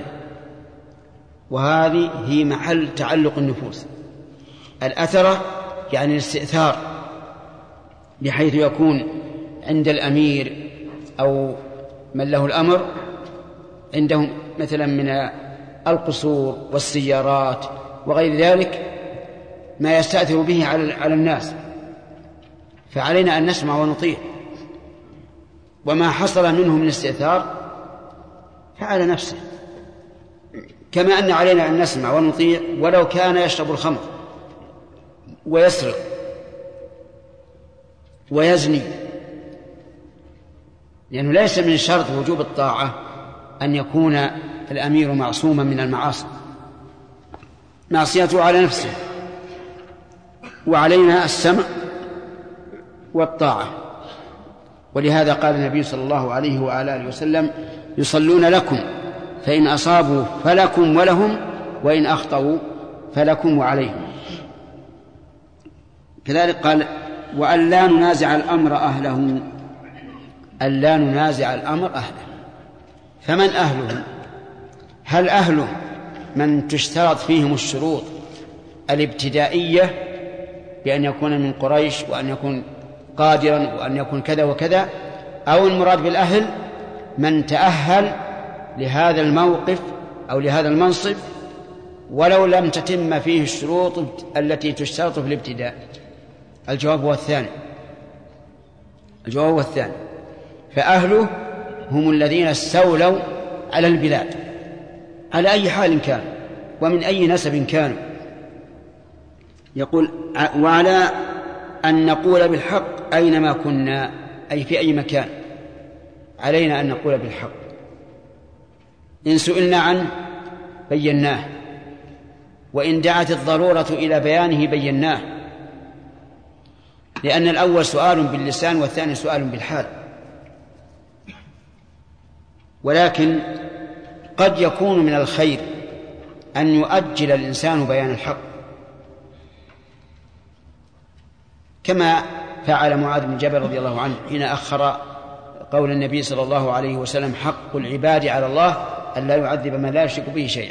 S2: وهذه هي محل تعلق النفوس. الأثرة يعني الاستئثار، بحيث يكون عند الأمير أو من له الأمر عندهم مثلا من القصور والسيارات وغير ذلك ما يستأثر به على الناس، فعلينا أن نسمع ونطيع. وما حصل منه من استئثار فعلى نفسه، كما أن علينا أن نسمع ونطيع ولو كان يشرب الخمر ويسرق ويزني، لأنه ليس من شرط وجوب الطاعة أن يكون الأمير معصوما من المعاصي، معصيته على نفسه. وعلينا السمع والطاعة. ولهذا قال النبي صلى الله عليه وعلى آله وسلم: يصلون لكم فإن أصابوا فلكم ولهم، وإن أخطأوا فلكم وعليهم. كذلك قال: وأن لا ننازع الأمر أهله، أن لا ننازع الأمر أهله. فمن أهله؟ هل أهله من تشترط فيهم الشروط الابتدائية بأن يكون من قريش وأن يكون قادرا وأن يكون كذا وكذا، أو المراد بالأهل من تأهل لهذا الموقف أو لهذا المنصب ولو لم تتم فيه الشروط التي تشترط في الابتداء؟ الجواب هو الثاني. فأهله هم الذين استولوا على البلاد على أي حال كان ومن أي نسب كانوا. يقول وعلى أن نقول بالحق أينما كنا، أي في أي مكان علينا أن نقول بالحق. إن سئلنا عنه بيناه، وإن دعت الضرورة إلى بيانه بيناه، لأن الأول سؤال باللسان والثاني سؤال بالحال. ولكن قد يكون من الخير أن يؤجل الإنسان بيان الحق، كما فعل معاذ بن جبل رضي الله عنه حين أخر قول النبي صلى الله عليه وسلم: حق العباد على الله أن لا يعذب من لا يشرك به شيئا.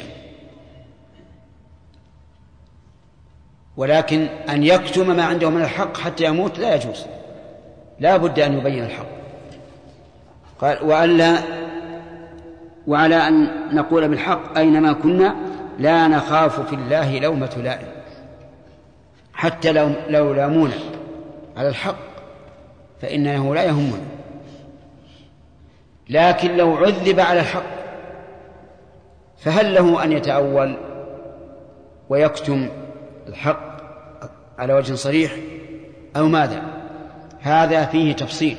S2: ولكن أن يكتم ما عنده من الحق حتى يموت لا يجوز، لا بد أن يبين الحق. قال وعلى أن نقول بالحق أينما كنا لا نخاف في الله لومة لائم، حتى لو لامونا على الحق فإنه لا يهمنا. لكن لو عذب على الحق فهل له أن يتأول ويكتم الحق على وجه صريح أو ماذا؟ هذا فيه تفصيل.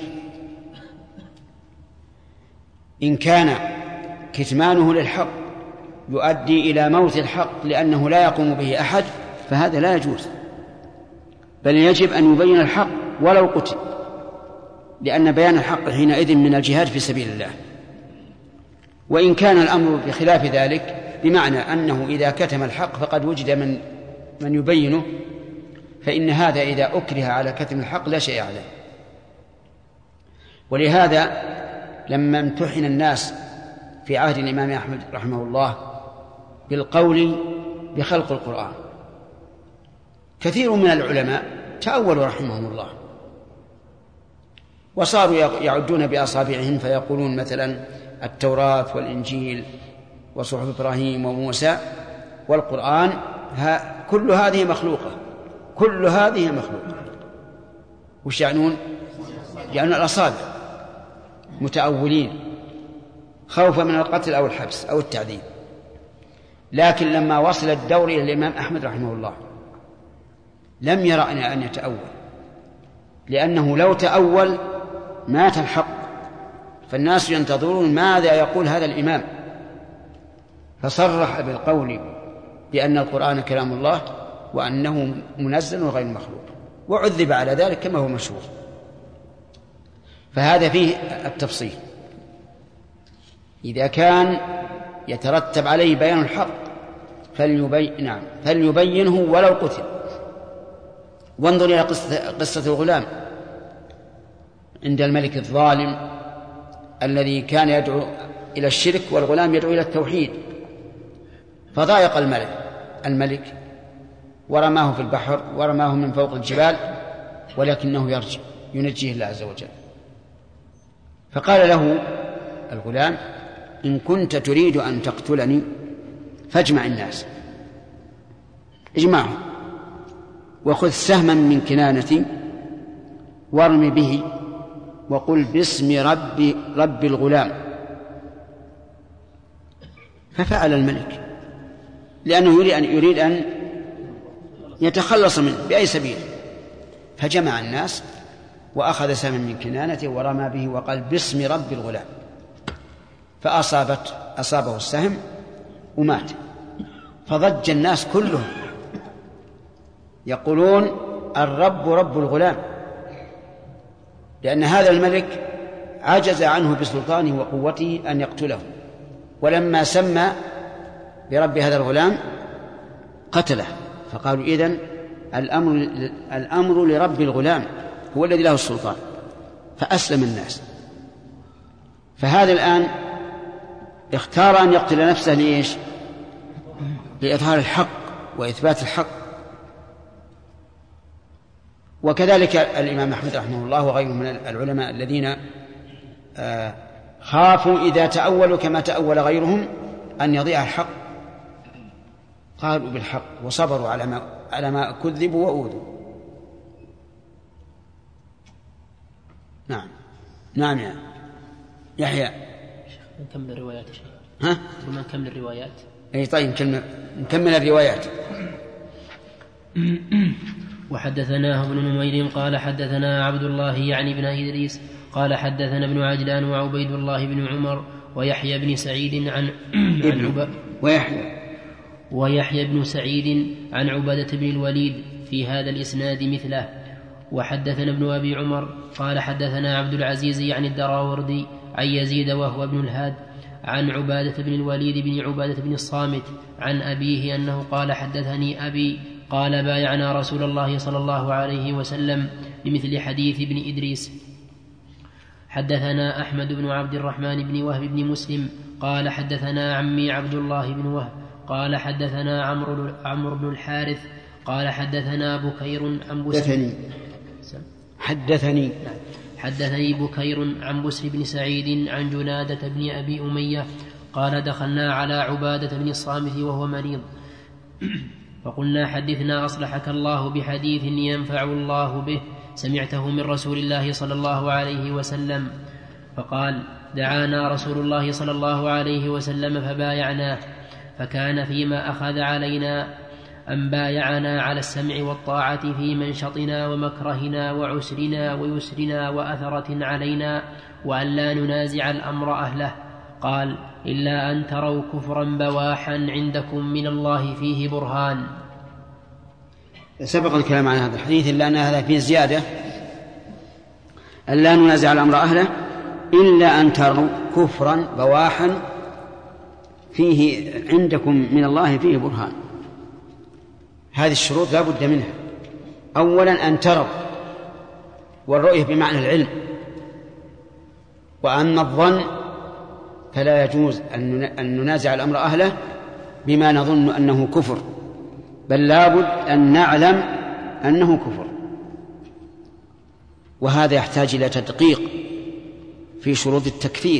S2: إن كان كتمانه للحق يؤدي إلى موت الحق لأنه لا يقوم به أحد فهذا لا يجوز، بل يجب أن يبين الحق ولو قتل، لأن بيان الحق حينئذ من الجهاد في سبيل الله. وإن كان الأمر بخلاف ذلك، بمعنى أنه إذا كتم الحق فقد وجد من يبينه، فإن هذا إذا أكره على كتم الحق لا شيء عليه. ولهذا لما امتحن الناس في عهد الإمام أحمد رحمه الله بالقول بخلق القرآن، كثير من العلماء تأولوا رحمهم الله وصاروا يعدون بأصابعهم فيقولون مثلا التوراة والإنجيل وصحف إبراهيم وموسى والقرآن كل هذه مخلوقة، كل هذه مخلوقة. وش يعنون؟ يعني الأصابع، متأولين خوفا من القتل أو الحبس أو التعذيب. لكن لما وصل الدور إلى الإمام أحمد رحمه الله لم يرى أن يتأول، لأنه لو تأول مات الحق، فالناس ينتظرون ماذا يقول هذا الإمام، فصرح بالقول بأن القرآن كلام الله وأنه منزل وغير مخلوق، وعذب على ذلك كما هو مشهور. فهذا فيه التفصيل. إذا كان يترتب عليه بيان الحق فليبينه ولو قتل. وانظر إلى قصة الغلام عند الملك الظالم الذي كان يدعو إلى الشرك والغلام يدعو إلى التوحيد، فضايق الملك ورماه في البحر ورماه من فوق الجبال، ولكنه يرجع ينجيه الله عز وجل. فقال له الغلام: إن كنت تريد أن تقتلني فاجمع الناس، اجمعهم وخذ سهما من كنانتي وارم به وقل باسم رب الغلام. ففعل الملك لأنه يريد أن يتخلص منه بأي سبيل، فجمع الناس وأخذ سهما من كنانته ورمى به وقال باسم رب الغلام، فأصابه السهم ومات. فضج الناس كلهم يقولون الرب رب الغلام، لأن هذا الملك عجز عنه بسلطانه وقوته أن يقتله، ولما سمى برب هذا الغلام قتله. فقالوا إذن الأمر لرب الغلام هو الذي له السلطان، فأسلم الناس. فهذا الآن اختار أن يقتل نفسه لإيش؟ لإظهار الحق وإثبات الحق. وكذلك الإمام أحمد رحمه الله وغيره من العلماء الذين خافوا إذا تأولوا كما تأول غيرهم أن يضيع الحق قالوا بالحق وصبروا على ما كذبوا وأوذوا. نعم يا يحيى.
S7: نكمل الروايات شيء.
S2: ها؟
S7: ثم نكمل الروايات.
S2: أي طيب نكمل الروايات.
S7: وحدثناه ابن نمير قال حدثنا عبد الله يعني بن إدريس قال حدثنا ابن عجلان وعبيد الله بن عمر ويحيى بن سعيد ويحيى بن سعيد عن عبادة بن الوليد في هذا الإسناد مثله. وحدثنا ابن أبي عمر قال حدثنا عبد العزيز يعني الدراوردي عن يزيد وهو ابن الهاد عن عبادة بن الوليد بن عبادة بن الصامت عن أبيه أنه قال حدثني أبي قال بايعنا رسول الله صلى الله عليه وسلم بمثل حديث ابن إدريس. حدثنا أحمد بن عبد الرحمن بن وهب بن مسلم قال حدثنا عمي عبد الله بن وهب قال حدثنا عمرو بن الحارث قال حدثنا بكير عن بسر حدثني بكير عن بسر بن سعيد عن جنادة بن أبي أمية قال دخلنا على عبادة بن الصامت وهو مريض فقلنا حدثنا أصلحك الله بحديث ينفع الله به سمعته من رسول الله صلى الله عليه وسلم. فقال دعانا رسول الله صلى الله عليه وسلم فبايعناه فكان فيما أخذ علينا أن بايعنا على السمع والطاعة في منشطنا ومكرهنا وعسرنا ويسرنا وأثرة علينا وأن لا ننازع الأمر أهله. قال إلا أن تروا كفرا بواحا عندكم من الله فيه برهان.
S2: سبق الكلام عن هذا الحديث إلا أن هذا فيه زيادة أن لا ننازع الأمر أهله إلا أن تروا كفرا بواحا فيه عندكم من الله فيه برهان. هذه الشروط لا بد منها. أولا أن تروا، والرؤية بمعنى العلم، وأما الظن فلا يجوز أن ننازع الأمر أهله بما نظن أنه كفر، بل لا بد أن نعلم أنه كفر، وهذا يحتاج إلى تدقيق في شروط التكفير.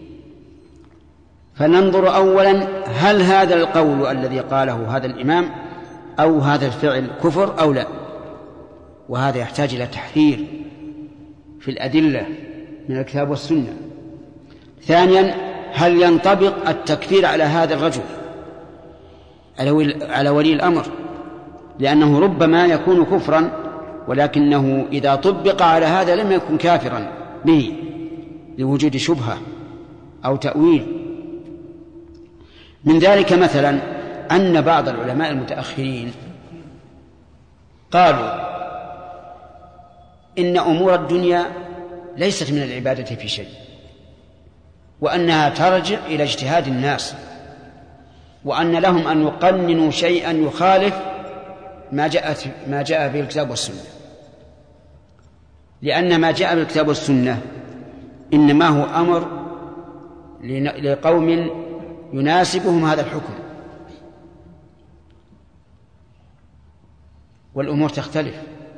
S2: فننظر أولا هل هذا القول الذي قاله هذا الإمام أو هذا الفعل كفر أو لا، وهذا يحتاج إلى تحرير في الأدلة من الكتاب والسنة. ثانيا هل ينطبق التكفير على هذا الرجل على ولي الأمر، لأنه ربما يكون كفرا ولكنه إذا طبق على هذا لم يكن كافرا به لوجود شبهة أو تأويل. من ذلك مثلا أن بعض العلماء المتأخرين قالوا إن أمور الدنيا ليست من العبادة في شيء، وأنها ترجع إلى اجتهاد الناس، وأن لهم أن يقننوا شيئا يخالف ما جاء به الكتاب والسنة، لأن ما جاء بالكتاب والسنة إنما هو أمر لقوم يناسبهم هذا الحكم، والأمور تختلف،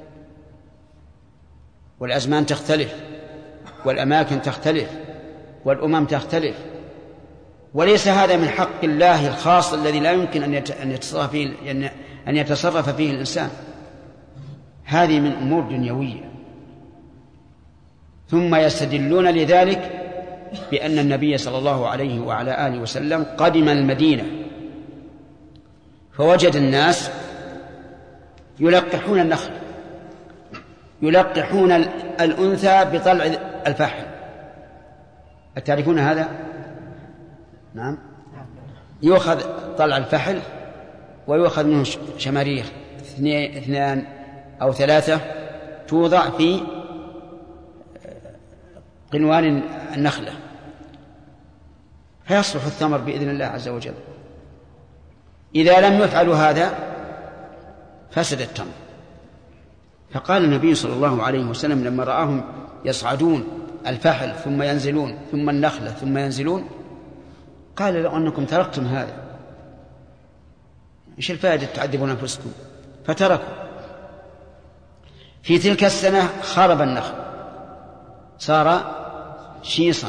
S2: والأزمان تختلف، والأماكن تختلف، والأمم تختلف، وليس هذا من حق الله الخاص الذي لا يمكن أن يتصرف فيه الإنسان. هذه من أمور دنيوية. ثم يستدلون لذلك بأن النبي صلى الله عليه وعلى آله وسلم قدم المدينة فوجد الناس يلقحون النخل، يلقحون الأنثى بطلع الفحل. أتعرفون هذا؟ نعم. يؤخذ طلع الفحل ويؤخذ منه شماريخ 2 أو 3 توضع في قنوان النخلة فيصلح الثمر بإذن الله عز وجل. إذا لم يفعلوا هذا فسد التمر. فقال النبي صلى الله عليه وسلم لما رآهم يصعدون الفحل ثم ينزلون ثم النخلة ثم ينزلون قال لو أنكم تركتم هذا إيش الفائدة تعذبون أنفسكم؟ فتركوا. في تلك السنة خرب النخل صار شيصا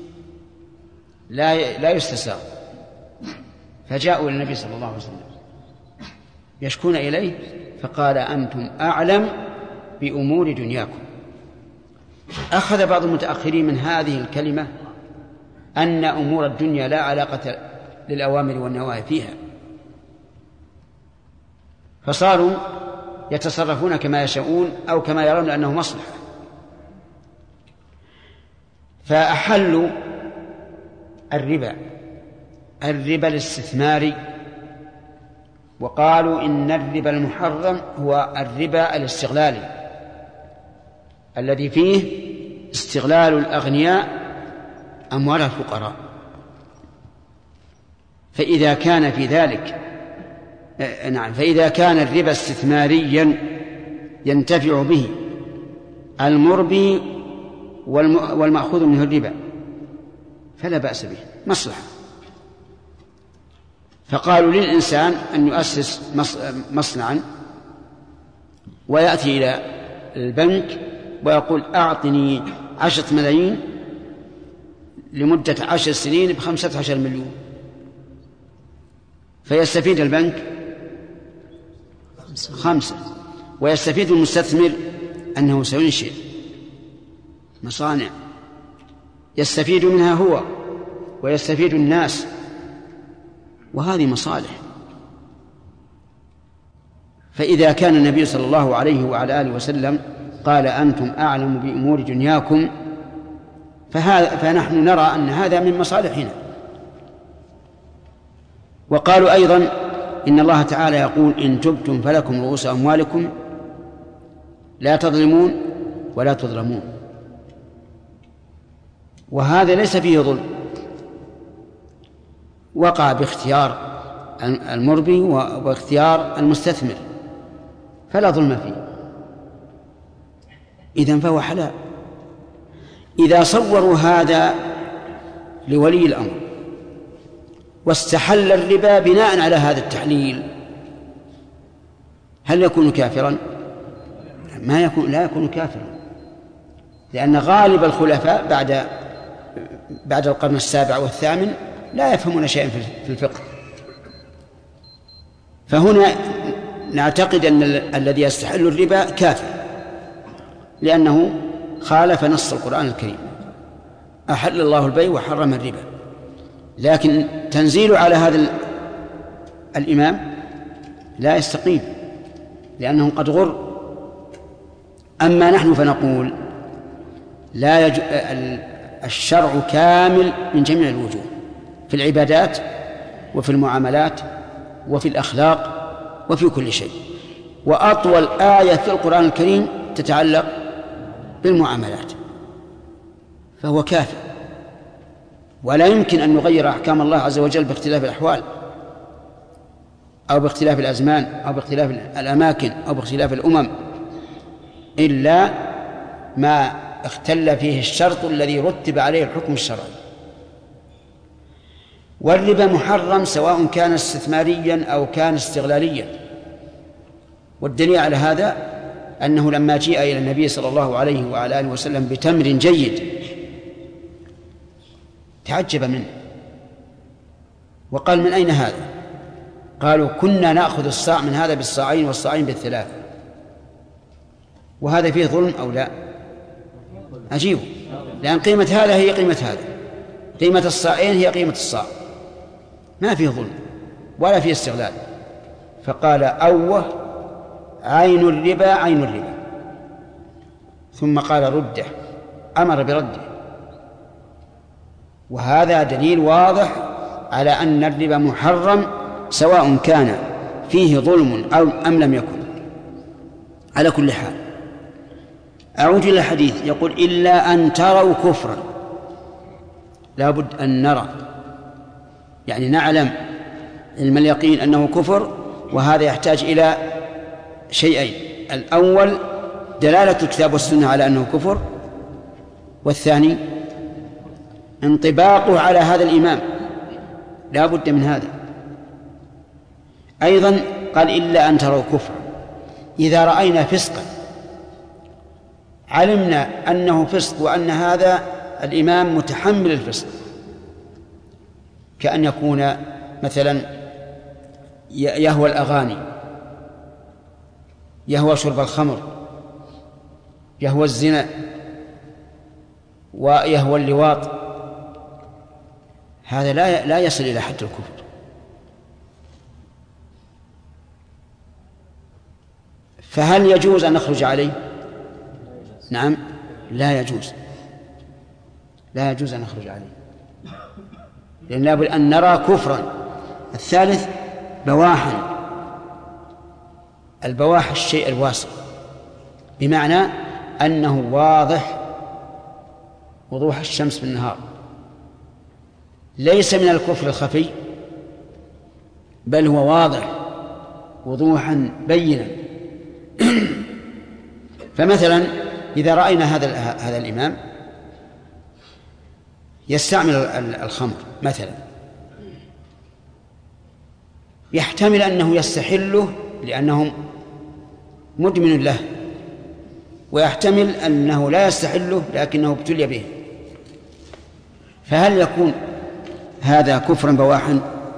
S2: لا يستساغ، فجاءوا إلى النبي صلى الله عليه وسلم يشكون إليه فقال أنتم أعلم بأمور دنياكم. أخذ بعض المتأخرين من هذه الكلمة أن أمور الدنيا لا علاقة للأوامر والنواهي فيها، فصاروا يتصرفون كما يشاءون أو كما يرون أنه مصلحة، فأحلوا الربا الاستثماري، وقالوا إن الربا المحرم هو الربا الاستغلالي الذي فيه استغلال الأغنياء أموال الفقراء. فإذا كان في ذلك فإذا كان الربا استثماريا ينتفع به المربي والمأخوذ منه الربا فلا بأس به، مصلحة. فقالوا للإنسان أن يؤسس مصنعا ويأتي إلى البنك ويقول أعطني 10 ملايين لمدة 10 سنين ب15 مليون، فيستفيد البنك 5، ويستفيد المستثمر أنه سينشئ مصانع يستفيد منها هو ويستفيد الناس، وهذه مصالح. فإذا كان النبي صلى الله عليه وعلى آله وسلم قال أنتم أعلم بأمور دنياكم، فنحن نرى أن هذا من مصالحنا. وقالوا أيضا إن الله تعالى يقول إن تبتم فلكم رؤوس أموالكم لا تظلمون ولا تظلمون، وهذا ليس فيه ظلم، وقع باختيار المربي واختيار المستثمر فلا ظلم فيه، إذن فهو حلال. إذا صوروا هذا لولي الأمر واستحل الربا بناء على هذا التحليل هل يكون كافرا؟ لا يكون كافرا، لأن غالب الخلفاء بعد القرن 7 والثامن لا يفهمون شيئا في الفقه. فهنا نعتقد أن الذي يستحل الربا كافر، لأنه خالف نص القرآن الكريم، أحل الله البيع وحرم الربا. لكن تنزيل على هذا الإمام لا يستقيم، لأنه قد غر. أما نحن فنقول الشرع كامل من جميع الوجوه، في العبادات وفي المعاملات وفي الأخلاق وفي كل شيء. وأطول آية في القرآن الكريم تتعلق بالمعاملات، فهو كافر. ولا يمكن أن نغير أحكام الله عز وجل باختلاف الأحوال أو باختلاف الأزمان أو باختلاف الأماكن أو باختلاف الأمم، إلا ما اختل فيه الشرط الذي رتب عليه الحكم الشرعي. والربا محرم سواء كان استثماريا أو كان استغلاليا، والدليل على هذا أنه لما جاء إلى النبي صلى الله عليه وعلى آله وسلم بتمر جيد تعجب منه وقال من أين هذا؟ قالوا كنا نأخذ الصاع من هذا بالصاعين والصاعين بالثلاث. وهذا فيه ظلم أو لا؟ عجيب، لأن قيمة هذا هي قيمة هذا، قيمة الصاعين هي قيمة الصاع، ما فيه ظلم ولا فيه استغلال. فقال أوه عين الربا عين الربا، ثم قال رده، أمر برده. وهذا دليل واضح على أن الربا محرم سواء كان فيه ظلم أم لم يكن. على كل حال أعود إلى الحديث يقول إلا أن تروا كفرا، لا بد أن نرى، يعني نعلم علم اليقين أنه كفر، وهذا يحتاج إلى شيئين: الأول دلالة الكتاب والسنة على أنه كفر، والثاني انطباقه على هذا الإمام، لا بد من هذا. أيضا قال إلا أن تروا كفر، إذا رأينا فسقا علمنا أنه فسق وأن هذا الإمام متحمل الفسق، كأن يكون مثلا يهوى الأغاني، يهوى شرب الخمر، يهوى الزنا، ويهوى اللواط، هذا لا يصل إلى حد الكفر. فهل يجوز أن نخرج عليه؟ نعم، لا يجوز أن نخرج عليه، لأن لابد أن نرى كفرا. الثالث بواحا. البواح الشيء الواسع، بمعنى أنه واضح وضوح الشمس في النهار، ليس من الكفر الخفي، بل هو واضح وضوحا بينا. فمثلا إذا رأينا هذا الإمام يستعمل الخمر مثلا، يحتمل أنه يستحله لأنه مدمن له، ويحتمل أنه لا يستحله لكنه ابتلي به. فهل يكون هذا كفرا بواحا؟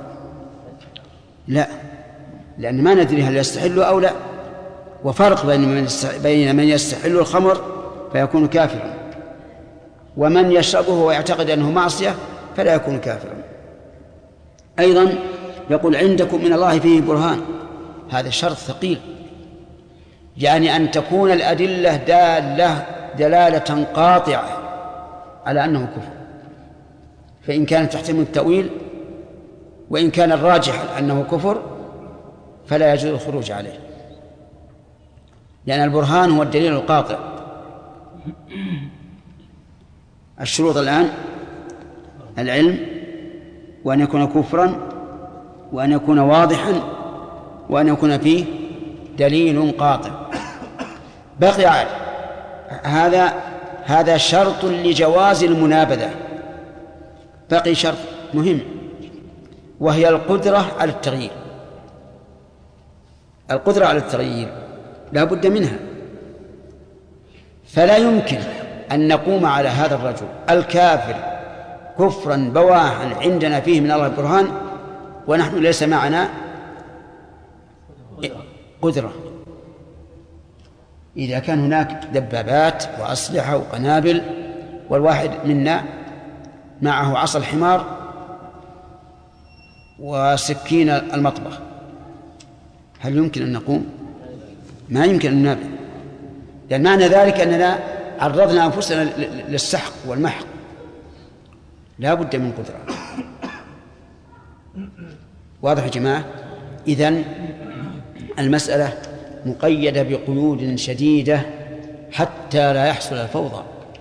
S2: لا، لأن ما ندري هل يستحله أو لا. وفرق بين من يستحل الخمر فيكون كافرا، ومن يشربه ويعتقد أنه معصية فلا يكون كافرا. أيضا يقول عندكم من الله فيه برهان، هذا شرط ثقيل، يعني أن تكون الأدلة دلالة قاطعة على أنه كفر، فإن كانت تحتمل التأويل وإن كان الراجح أنه كفر فلا يجوز الخروج عليه، لأن البرهان هو الدليل القاطع. الشروط الآن العلم، وأن يكون كفرا، وأن يكون واضحا، وأن يكون فيه دليل قاطع. بقي هذا شرط لجواز المنابذة. بقي شرط مهم، وهي القدرة على التغيير. القدرة على التغيير لا بد منها، فلا يمكن أن نقوم على هذا الرجل الكافر كفرا بواحا عندنا فيه من الله برهان ونحن ليس معنا قدرة. إذا كان هناك دبابات وأسلحة وقنابل والواحد منا معه عصا الحمار وسكين المطبخ، هل يمكن أن نقوم؟ ما يمكن أن ننابذ، لأن معنى ذلك أننا عرضنا أنفسنا للسحق والمحق. لا بد من قدرة. واضح يا جماعة؟ إذن المسألة مقيدة بقيود شديدة حتى لا يحصل الفوضى،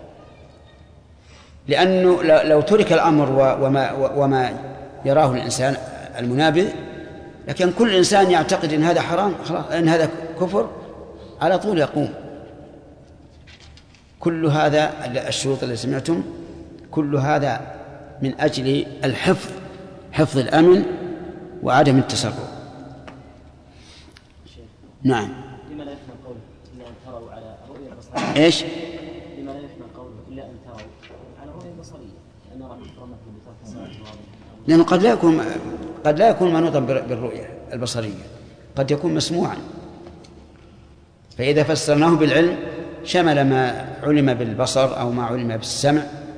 S2: لأنه لو ترك الأمر وما يراه الإنسان المنابذ لكن كل إنسان يعتقد أن هذا حرام، خلاص أن هذا كفر، على طول يقوم. كل هذا الشروط اللي سمعتم كل هذا من أجل الحفظ، حفظ الأمن وعدم التسرع. نعم.
S14: لما لا يحمل قوله إلا أن تروا على الرؤية البصرية؟
S2: إيش؟
S14: لما لا يحمل قوله إلا أن تروا على الرؤية البصرية، لأن رأى كفرنا بترك الصلاة.
S2: لأنه قد لا يكون منوطا بالرؤية البصرية، قد يكون مسموعا، فإذا فسرناه بالعلم شمل ما علم بالبصر أو ما علم بالسمع.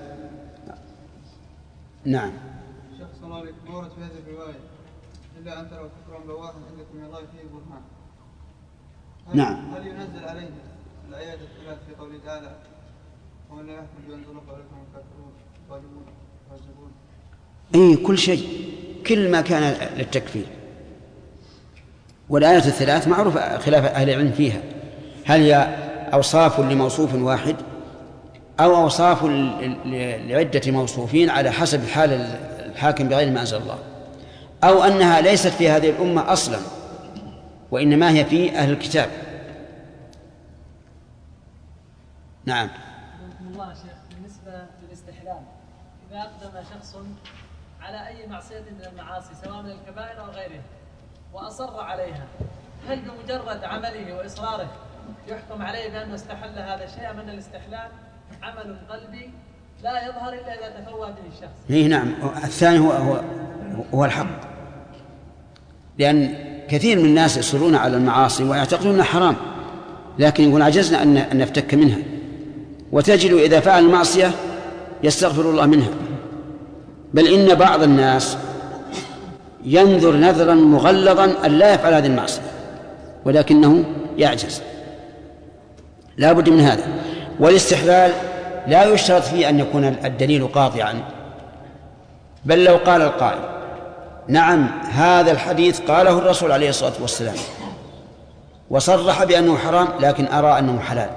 S2: نعم.
S6: شيخ صلى الله عليه وسلم ورد في هذه الرواية إلا أن تروا كفرا بواحا عندكم من الله فيه برهان.
S2: نعم.
S6: هل ينزل عليه الآيات الثلاث في قوله تعالى ومن لا يحكم بأنزل الله عليكم الكافرون ظالمون فاسقون؟
S2: أي كل شيء، كل ما كان للتكفير. والآيات الثلاث معروف خلاف أهل العلم فيها، هل هي أوصاف لموصوف واحد أو أوصاف لعدة موصوفين على حسب حال الحاكم بغير ما أنزل الله، أو أنها ليست في هذه الأمة أصلا وإنما هي في أهل الكتاب. نعم.
S15: الله شيخ، بالنسبة للاستحلال، إذا أقدم شخص على أي معصية من المعاصي سواء من الكبائر أو غيرها وأصر عليها، هل بمجرد عمله وإصراره يحكم عليه بأنه استحل هذا الشيء، أم أن الاستحلال عمل قلبي لا يظهر إلا إذا تفوه به الشخص؟
S2: إيه نعم. الثاني هو الحق، لأن كثير من الناس يصرون على المعاصي ويعتقدون أنها حرام، لكن يقول عجزنا أن نفتك منها، وتجد إذا فعل المعصية يستغفر الله منها بل إن بعض الناس ينذر نذرا مغلظا أن لا يفعل هذه المعصية ولكنه يعجز. لا بد من هذا. والاستحلال لا يشترط فيه أن يكون الدليل قاطعا، بل لو قال القائل نعم هذا الحديث قاله الرسول عليه الصلاة والسلام وصرح بأنه حرام لكن أرى أنه حلال،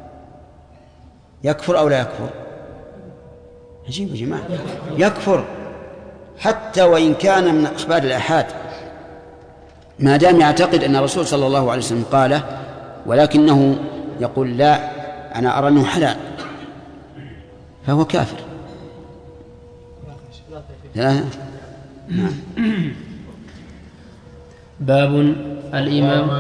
S2: يكفر أو لا يكفر؟ عجيب يا جماعة، يكفر حتى وإن كان من أخبار الآحاد، ما دام يعتقد أن الرسول صلى الله عليه وسلم قاله ولكنه يقول لا أنا أرى أنه حلال فهو كافر.
S7: باب الإمام.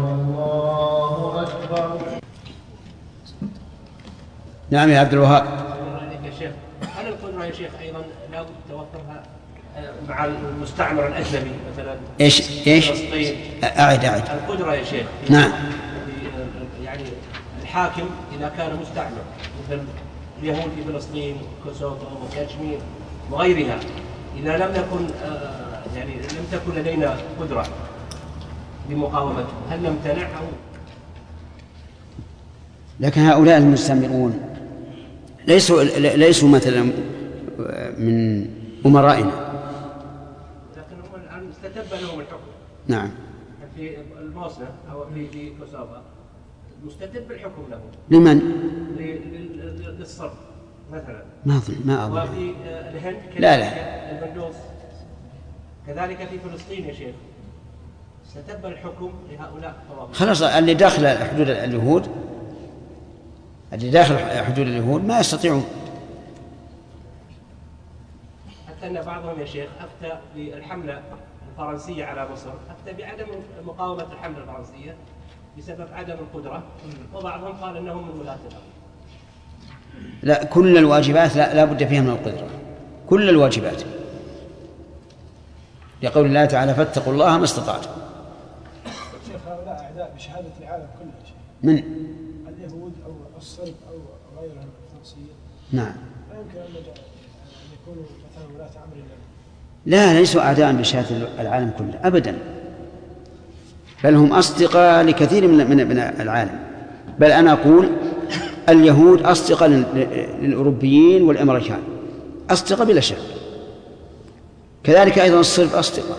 S2: نعم يا عبد الوهاب.
S16: هل القدرة يا شيخ أيضا لا بد توفرها مع المستعمر الأجنبي مثلا؟
S2: إيش
S16: فلسطين.
S2: أعد
S16: القدرة يا شيخ.
S2: نعم.
S16: يعني الحاكم إذا كان مستعمر مثل اليهود في فلسطين وكوسوفو وكشمير وغيرها، إذا لم يكن يعني لم تكن لدينا قدرة لمقاومته هل نمتنع أو؟
S2: لكن هؤلاء المستعمرون ليسوا مثلا من أمرائنا،
S16: لكنهم الآن استتب لهم الحكم.
S2: نعم.
S16: في الموصلة أو في كوسوفو مستتب الحكم لهم.
S2: لمن؟
S16: للصرف مثلا.
S2: ما أظن.
S16: وفي الهند
S2: لا
S16: البندوس كذلك في فلسطين يا شيخ استتب الحكم لهؤلاء الطوائف.
S2: خلاص اللي داخل حدود اليهود، اللي داخل حدود اليهود ما يستطيعون.
S16: حتى أن بعضهم يا شيخ أفتى بالحملة الفرنسية على مصر، أفتى بعدم مقاومة الحملة الفرنسية بسبب عدم القدرة، وبعضهم قال أنهم من ولاة الأمر.
S2: لا، كل الواجبات لا بد فيها من القدرة، كل الواجبات، لقول الله تعالى فاتقوا الله ما استطعتم.
S4: شيخ هؤلاء أعداء بشهادة العالم كله شيخ.
S2: من؟
S4: اليهود أو الصلب أو غيرهم الفرنسية.
S2: نعم.
S4: لا يمكن أن يكونوا مثلا ولاة أمر الله.
S2: لا، ليسوا أعداء بشهادة العالم كله أبدا، بل هم أصدقاء لكثير من العالم. بل أنا أقول اليهود أصدقاء للأوروبيين والأمريكان، أصدقاء بلا شك. كذلك أيضا الصرب أصدقاء.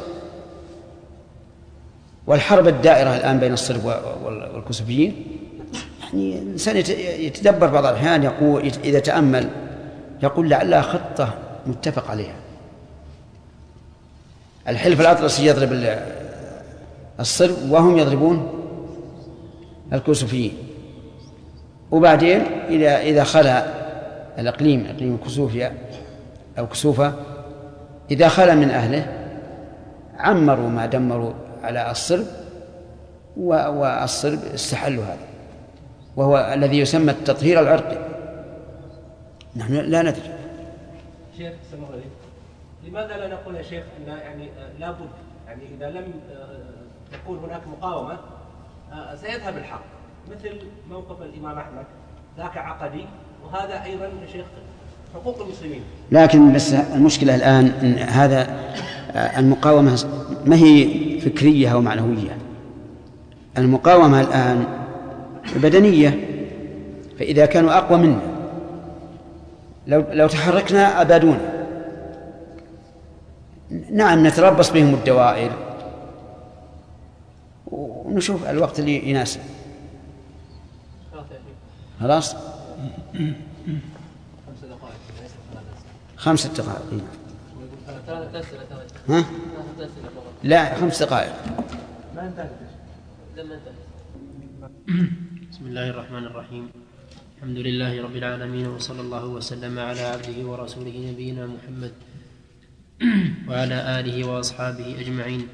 S2: والحرب الدائرة الآن بين الصرب والكوسوفيين، يعني الإنسان يتدبر بعض الأحيان، يقول إذا تأمل يقول لعلها خطة متفق عليها. الحلف الأطلسي يضرب الصرب وهم يضربون الكوسوفيين، وبعدين إذا خلا إقليم كوسوفيا أو كسوفة، إذا خلا من أهله عمروا ما دمروا على الصرب، والصرب استحلوا هذا، وهو الذي يسمى التطهير العرقي. نحن لا ندري.
S16: شيخ سمعني، لماذا لا نقول يا شيخ أن يعني لابد يعني إذا لم تكون هناك مقاومة سيذهب الحق، مثل موقف الإمام أحمد ذاك عقدي، وهذا أيضا يا شيخ حقوق المسلمين.
S2: لكن بس المشكلة الآن إن هذا المقاومة ما هي فكرية أو معنوية، المقاومة الآن بدنية، فإذا كانوا أقوى منا لو تحركنا أبادونا. نعم نتربص بهم الدوائر ونشوف الوقت اللي يناسب. خلاص 5 دقائق. ها؟ لا 5 دقائق.
S7: بسم الله الرحمن الرحيم. الحمد لله رب العالمين، وصلى الله وسلم على عبده ورسوله نبينا محمد وعلى آله وأصحابه أجمعين.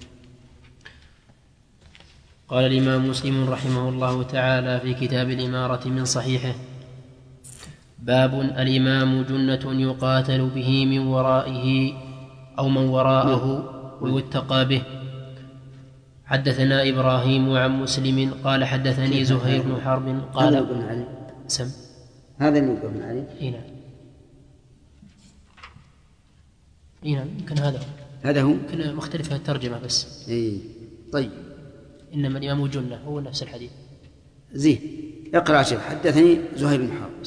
S7: قال الإمام مسلم رحمه الله تعالى في كتاب الإمارة من صحيحه: باب الإمام جنة يقاتل به من ورائه أو من وراءه ويتقى به. حدثنا إبراهيم عن مسلم قال حدثني زهير بن حرب قال
S2: هذا اللي قلنا عليه.
S7: نعم يمكن هذا هو يمكن مختلفة الترجمة بس.
S2: طيب.
S7: إنما الإمام جنة هو نفس الحديث.
S2: زين اقرأ شيخ. حدثني زهير بن حرب.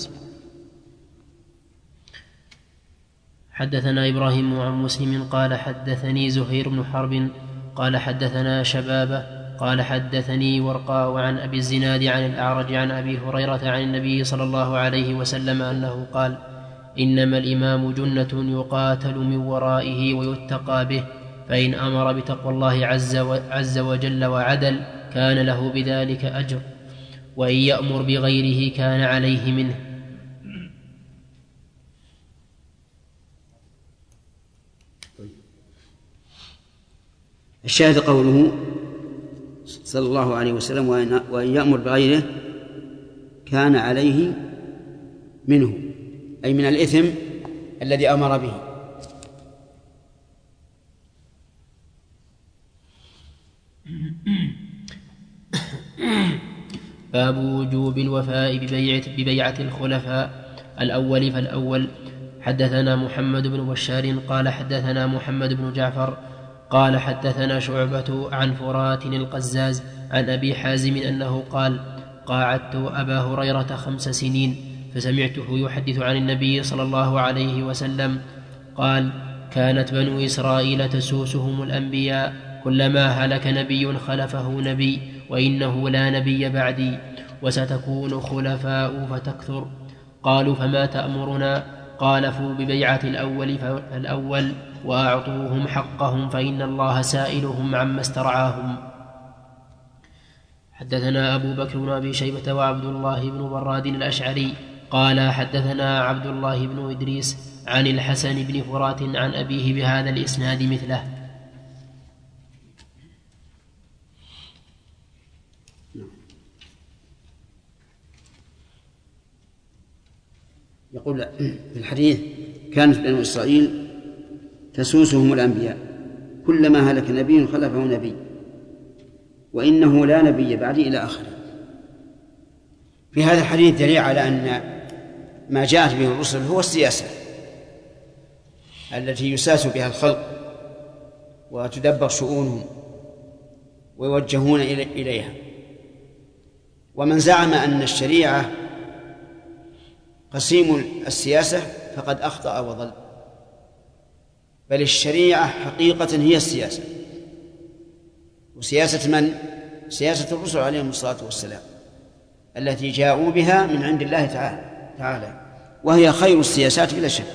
S7: حدثنا إبراهيم عن مسلم قال حدثني زهير بن حرب قال حدثنا شبابة قال حدثني ورقاء عن أبي الزناد عن الأعرج عن أبي هريرة عن النبي صلى الله عليه وسلم أنه قال: إنما الإمام جنة يقاتل من ورائه ويتقى به، فإن أمر بتقوى الله عز وجل وعدل كان له بذلك أجر، وإن يأمر بغيره كان عليه منه.
S2: الشاهد قوله صلى الله عليه وسلم: وإن يأمر بغيره كان عليه منه، أي من الإثم الذي أمر به.
S7: باب وجوب الوفاء ببيعة الخلفاء الأول فالأول. حدثنا محمد بن بشار قال حدثنا محمد بن جعفر قال حدثنا شعبة عن فرات القزاز عن أبي حازم أنه قال: قاعدت أبا هريرة 5 سنين فسمعته يحدث عن النبي صلى الله عليه وسلم قال: كانت بنو إسرائيل تسوسهم الأنبياء، كلما هلك نبي خلفه نبي، وإنه لا نبي بعدي، وستكون خلفاء فتكثر. قالوا: فما تأمرنا؟ قال: فوا ببيعة الأول فالأول وأعطوهم حقهم، فإن الله سائلهم عما استرعاهم. حدثنا أبو بكر بن أبي شيبة وعبد الله بن براد الأشعري قال حدثنا عبد الله بن إدريس عن الحسن بن فرات عن أبيه بهذا الإسناد مثله.
S2: يقول في الحديث: كانت بنو إسرائيل تسوسهم الأنبياء، كلما هلك نبي خلفه نبي، وإنه لا نبي بعدي، إلى آخره. في هذا الحديث دليل على أن ما جاءت به الرسل هو السياسة التي يساس بها الخلق وتدبر شؤونهم ويوجهون إليها. ومن زعم أن الشريعة قسيم السياسة فقد أخطأ وضل، بل الشريعة حقيقة هي السياسة. وسياسة من؟ سياسة الرسل عليهم الصلاة والسلام التي جاءوا بها من عند الله تعالى، وهي خير السياسات بلا شك.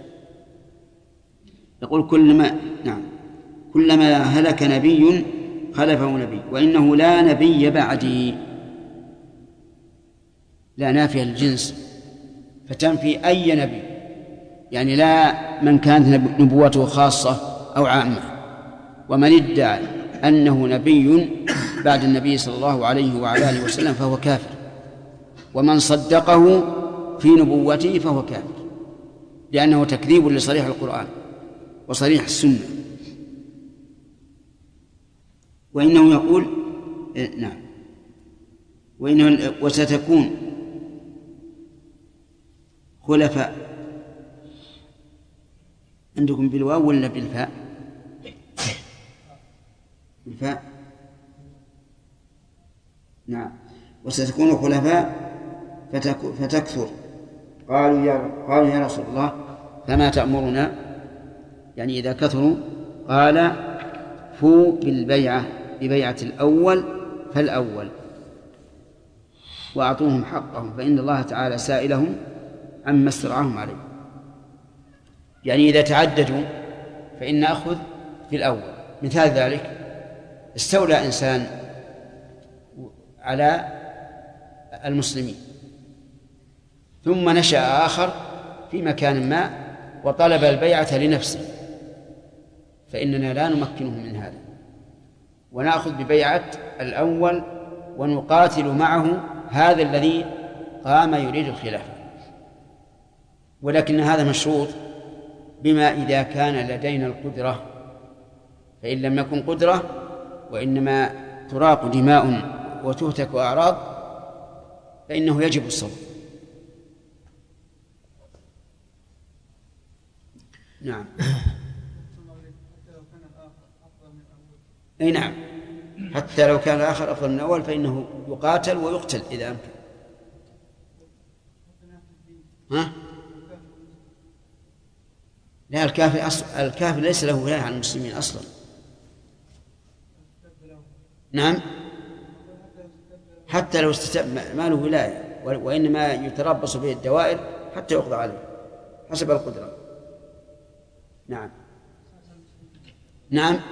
S2: يقول: كلما هلك نبي خلفه نبي، وإنه لا نبي بعدي. لا نافية للجنس فتنفي أي نبي، يعني لا من كانت نبوته خاصة أو عامة. ومن ادعى أنه نبي بعد النبي صلى الله عليه وعلى آله وسلم فهو كافر، ومن صدقه في نبوته فهو كافر، لأنه تكذيب لصريح القرآن وصريح السنة. وإنه يقول وستكون خلفاء. عندكم بالواو ولا بالفاء؟ بالفاء. نعم. وستكون خلفاء فتكثر. قالوا يا رسول الله فما تأمرنا؟ يعني إذا كثروا. قال: فوا ببيعة الأول فالأول وأعطوهم حقهم، فإن الله تعالى سائلهم عما استرعاهم عليه. يعني إذا تعددوا فإن نأخذ بالأول. مثال ذلك: استولى إنسان على المسلمين، ثم نشأ آخر في مكان ما وطلب البيعة لنفسه، فإننا لا نمكنه من هذا، ونأخذ ببيعة الأول ونقاتل معه هذا الذي قام يريد الخلافة. ولكن هذا مشروط بما إذا كان لدينا القدرة، فإن لم يكن قدرة وإنما تراق دماء وتهتك أعراض فإنه يجب الصبر. نعم. أي نعم، حتى لو كان الآخر أفضل من الأول فإنه يقاتل ويقتل إذا أمكن. ها؟ لا، الكافر ليس له ولاية على المسلمين أصلا. نعم، حتى لو استتب ما له ولاية، وإنما يتربص به الدوائر حتى يقضى عليه حسب القدرة. نعم نعم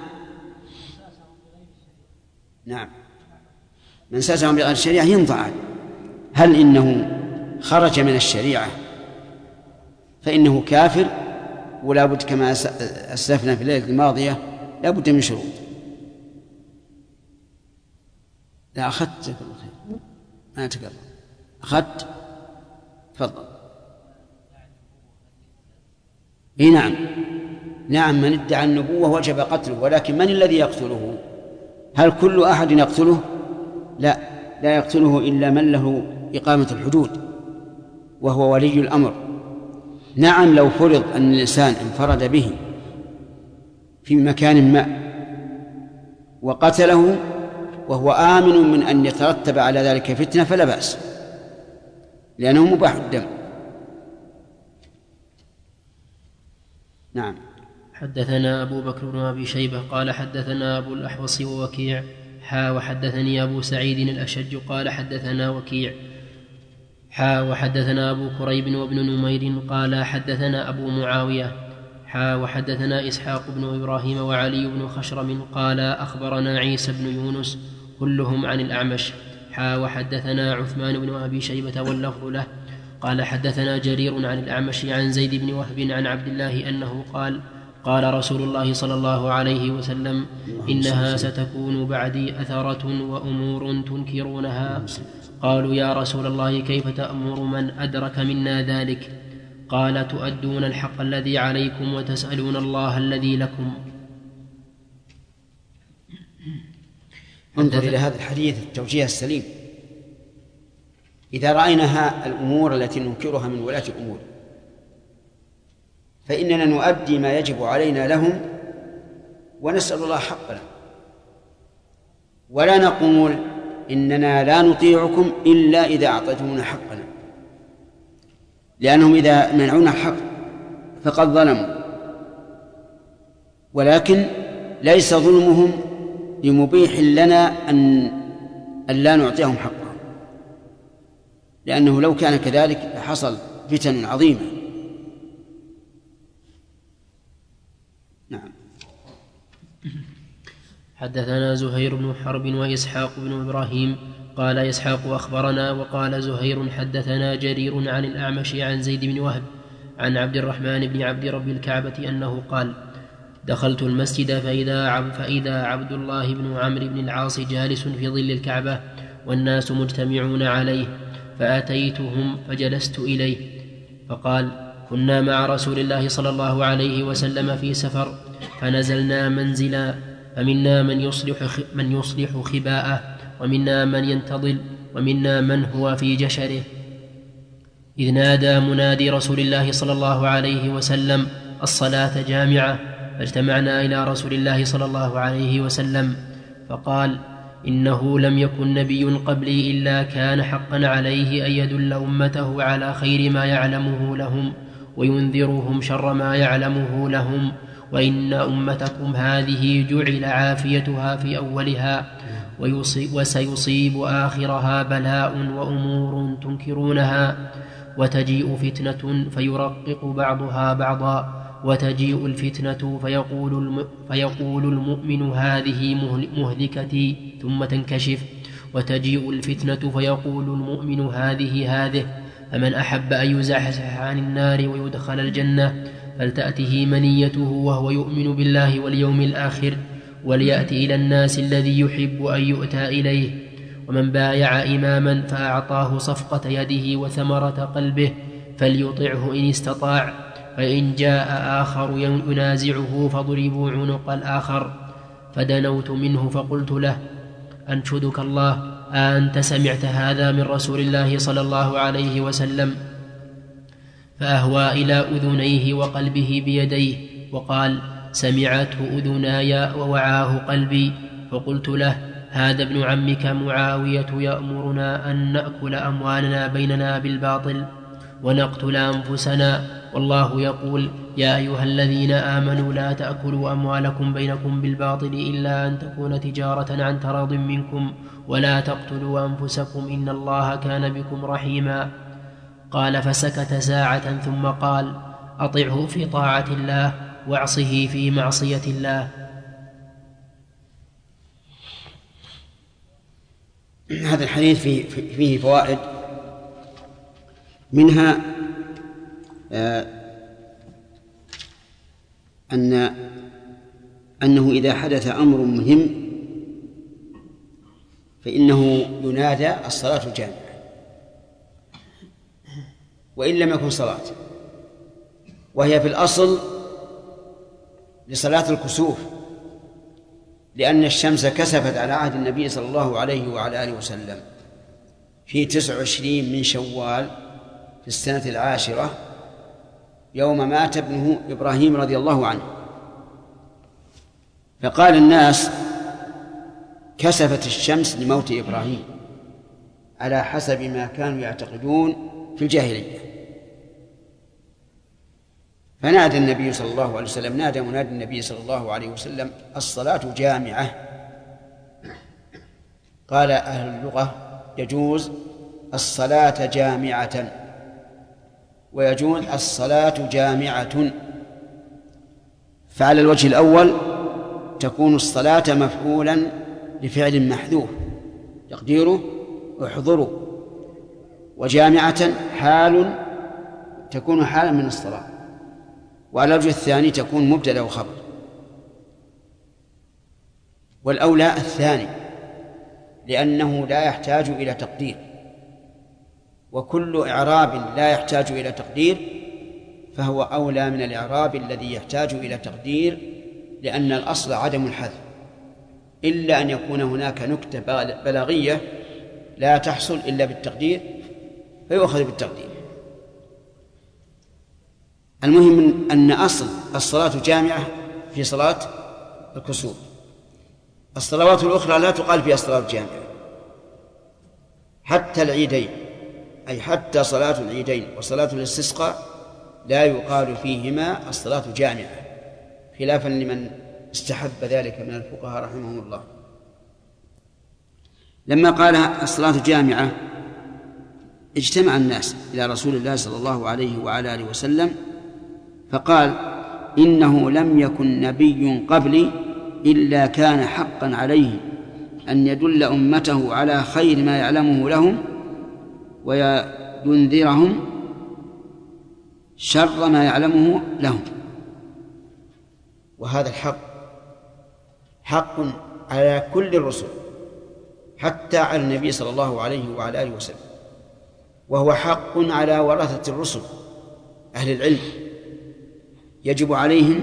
S2: نعم، من ساسهم بغير الشريعة ينضع. هل إنه خرج من الشريعة فإنه كافر، ولا بد كما أسلفنا في الليلة الماضية لا بد من شروط. لا أخذت ما تقرأ أخذت تفضل. إيه نعم نعم، من ادعى النبوة وجب قتله، ولكن من الذي يقتله؟ هل كل أحد يقتله؟ لا يقتله إلا من له إقامة الحدود وهو ولي الأمر. نعم، لو فرض أن الإنسان انفرد به في مكان ما وقتله وهو آمن من أن يترتب على ذلك فتنة فلا بأس، لأنه مباح الدم. نعم.
S7: حدثنا أبو بكر بن أبي شيبة قال حدثنا أبو الأحوص ووكيع وحدثني أبو سعيد الأشج قال حدثنا وكيع وحدثنا أبو كريب وابن نمير قال حدثنا أبو معاوية وحدثنا إسحاق بن إبراهيم وعلي بن خشرم قال أخبرنا عيسى بن يونس كلهم عن الأعمش وحدثنا عثمان بن أبي شيبة واللفظ له قال حدثنا جرير عن الأعمش عن زيد بن وهب عن عبد الله أنه قال رسول الله صلى الله عليه وسلم إنها ستكون بعدي أثرة وأمور تنكرونها. قالوا يا رسول الله كيف تأمر من أدرك منا ذلك؟ قال تؤدون الحق الذي عليكم وتسألون الله الذي لكم.
S2: انظر إلى هذا الحديث التوجيه السليم. إذا رأينا الأمور التي ننكرها من ولاة الأمور فإننا نؤدي ما يجب علينا لهم ونسأل الله حقنا، ولا نقول إننا لا نطيعكم إلا إذا أعطيتمونا حقنا، لأنهم إذا منعونا الحق فقد ظلموا، ولكن ليس ظلمهم لمبيح لنا أن لا نعطيهم حقهم، لأنه لو كان كذلك حصل فتن عظيمة. نعم.
S7: حدثنا زهير بن حرب وإسحاق بن إبراهيم قال إسحاق أخبرنا وقال زهير حدثنا جرير عن الأعمش عن زيد بن وهب عن عبد الرحمن بن عبد رب الكعبة أنه قال دخلت المسجد فإذا عبد الله بن عمرو بن العاص جالس في ظل الكعبة والناس مجتمعون عليه، فأتيتهم فجلست إليه فقال كنا مع رسول الله صلى الله عليه وسلم في سفر فنزلنا منزلا فمنا من يصلح خباءه ومنا من ينتظل ومنا من هو في جشره، إذ نادى منادي رسول الله صلى الله عليه وسلم الصلاة جامعة، فاجتمعنا إلى رسول الله صلى الله عليه وسلم فقال إنه لم يكن نبي قبلي إلا كان حقا عليه أن يدل أمته على خير ما يعلمه لهم وينذرهم شر ما يعلمه لهم، وإن أمتكم هذه جعل عافيتها في أولها وسيصيب آخرها بلاء وأمور تنكرونها، وتجيء فتنة فيرقق بعضها بعضا، وتجيء الفتنة فيقول المؤمن هذه مهلكتي ثم تنكشف، وتجيء الفتنة فيقول المؤمن هذه، فمن أحب أن يزحزح عن النار ويدخل الجنة فلتأته منيته وهو يؤمن بالله واليوم الآخر، وليأتي إلى الناس الذي يحب أن يؤتى إليه، ومن بايع إماما فأعطاه صفقة يده وثمرة قلبه فليطعه إن استطاع، فإن جاء آخر ينازعه فضربوا عنق الآخر. فدنوت منه فقلت له أنشدك الله أنت سمعت هذا من رسول الله صلى الله عليه وسلم؟ فأهوى إلى أذنيه وقلبه بيديه وقال سمعته أذناي ووعاه قلبي. فقلت له: هذا ابن عمك معاوية يأمرنا أن نأكل أموالنا بيننا بالباطل ونقتل أنفسنا، والله يقول: يا أيها الذين آمنوا لا تأكلوا أموالكم بينكم بالباطل إلا أن تكون تجارة عن تراض منكم ولا تقتلوا أنفسكم إن الله كان بكم رحيما. قال: فسكت ساعة ثم قال: أطعه في طاعة الله واعصه في معصية الله.
S2: هذا الحديث فيه فوائد، منها أنه إذا حدث أمر مهم فإنه ينادى الصلاة الجامعة وإن لم يكن صلاة، وهي في الأصل لصلاة الكسوف، لأن الشمس كسفت على عهد النبي صلى الله عليه وعلى آله وسلم في 29 من شوال في السنة 10 يوم مات ابنه إبراهيم رضي الله عنه. فقال الناس: كسفت الشمس لموت إبراهيم، على حسب ما كانوا يعتقدون في الجاهلية. فنادى النبي صلى الله عليه وسلم، نادى منادي النبي صلى الله عليه وسلم: الصلاة جامعة. قال أهل اللغة: يجوز الصلاة جامعة ويجوز الصلاة جامعة. فعلى الوجه الأول تكون الصلاة مفعولا لفعل محذوف تقديره احضروا، وجامعة حال تكون حالا من الصلاة. وعلى الوجه الثاني تكون مبتدأ وخبر، والأولى الثاني لأنه لا يحتاج إلى تقدير، وكل إعراب لا يحتاج إلى تقدير فهو أولى من الإعراب الذي يحتاج إلى تقدير، لأن الأصل عدم الحذف، إلا أن يكون هناك نكتة بلاغية لا تحصل إلا بالتقدير فيؤخذ بالتقدير. المهم أن أصل الصلاة جامعة في صلاة الكسوف. الصلوات الأخرى لا تقال فيها الصلاة جامعة، حتى العيدين، أي حتى صلاة العيدين وصلاة الاستسقاء لا يقال فيهما الصلاة جامعة، خلافا لمن استحب ذلك من الفقهاء رحمهم الله. لما قال الصلاة جامعة اجتمع الناس إلى رسول الله صلى الله عليه وعلى آله وسلم فقال: إنه لم يكن نبي قبلي إلا كان حقا عليه أن يدل أمته على خير ما يعلمه لهم وينذرهم شر ما يعلمه لهم. وهذا الحق حق على كل الرسل، حتى على النبي صلى الله عليه وعلى آله وسلم، وهو حق على ورثة الرسل أهل العلم، يجب عليهم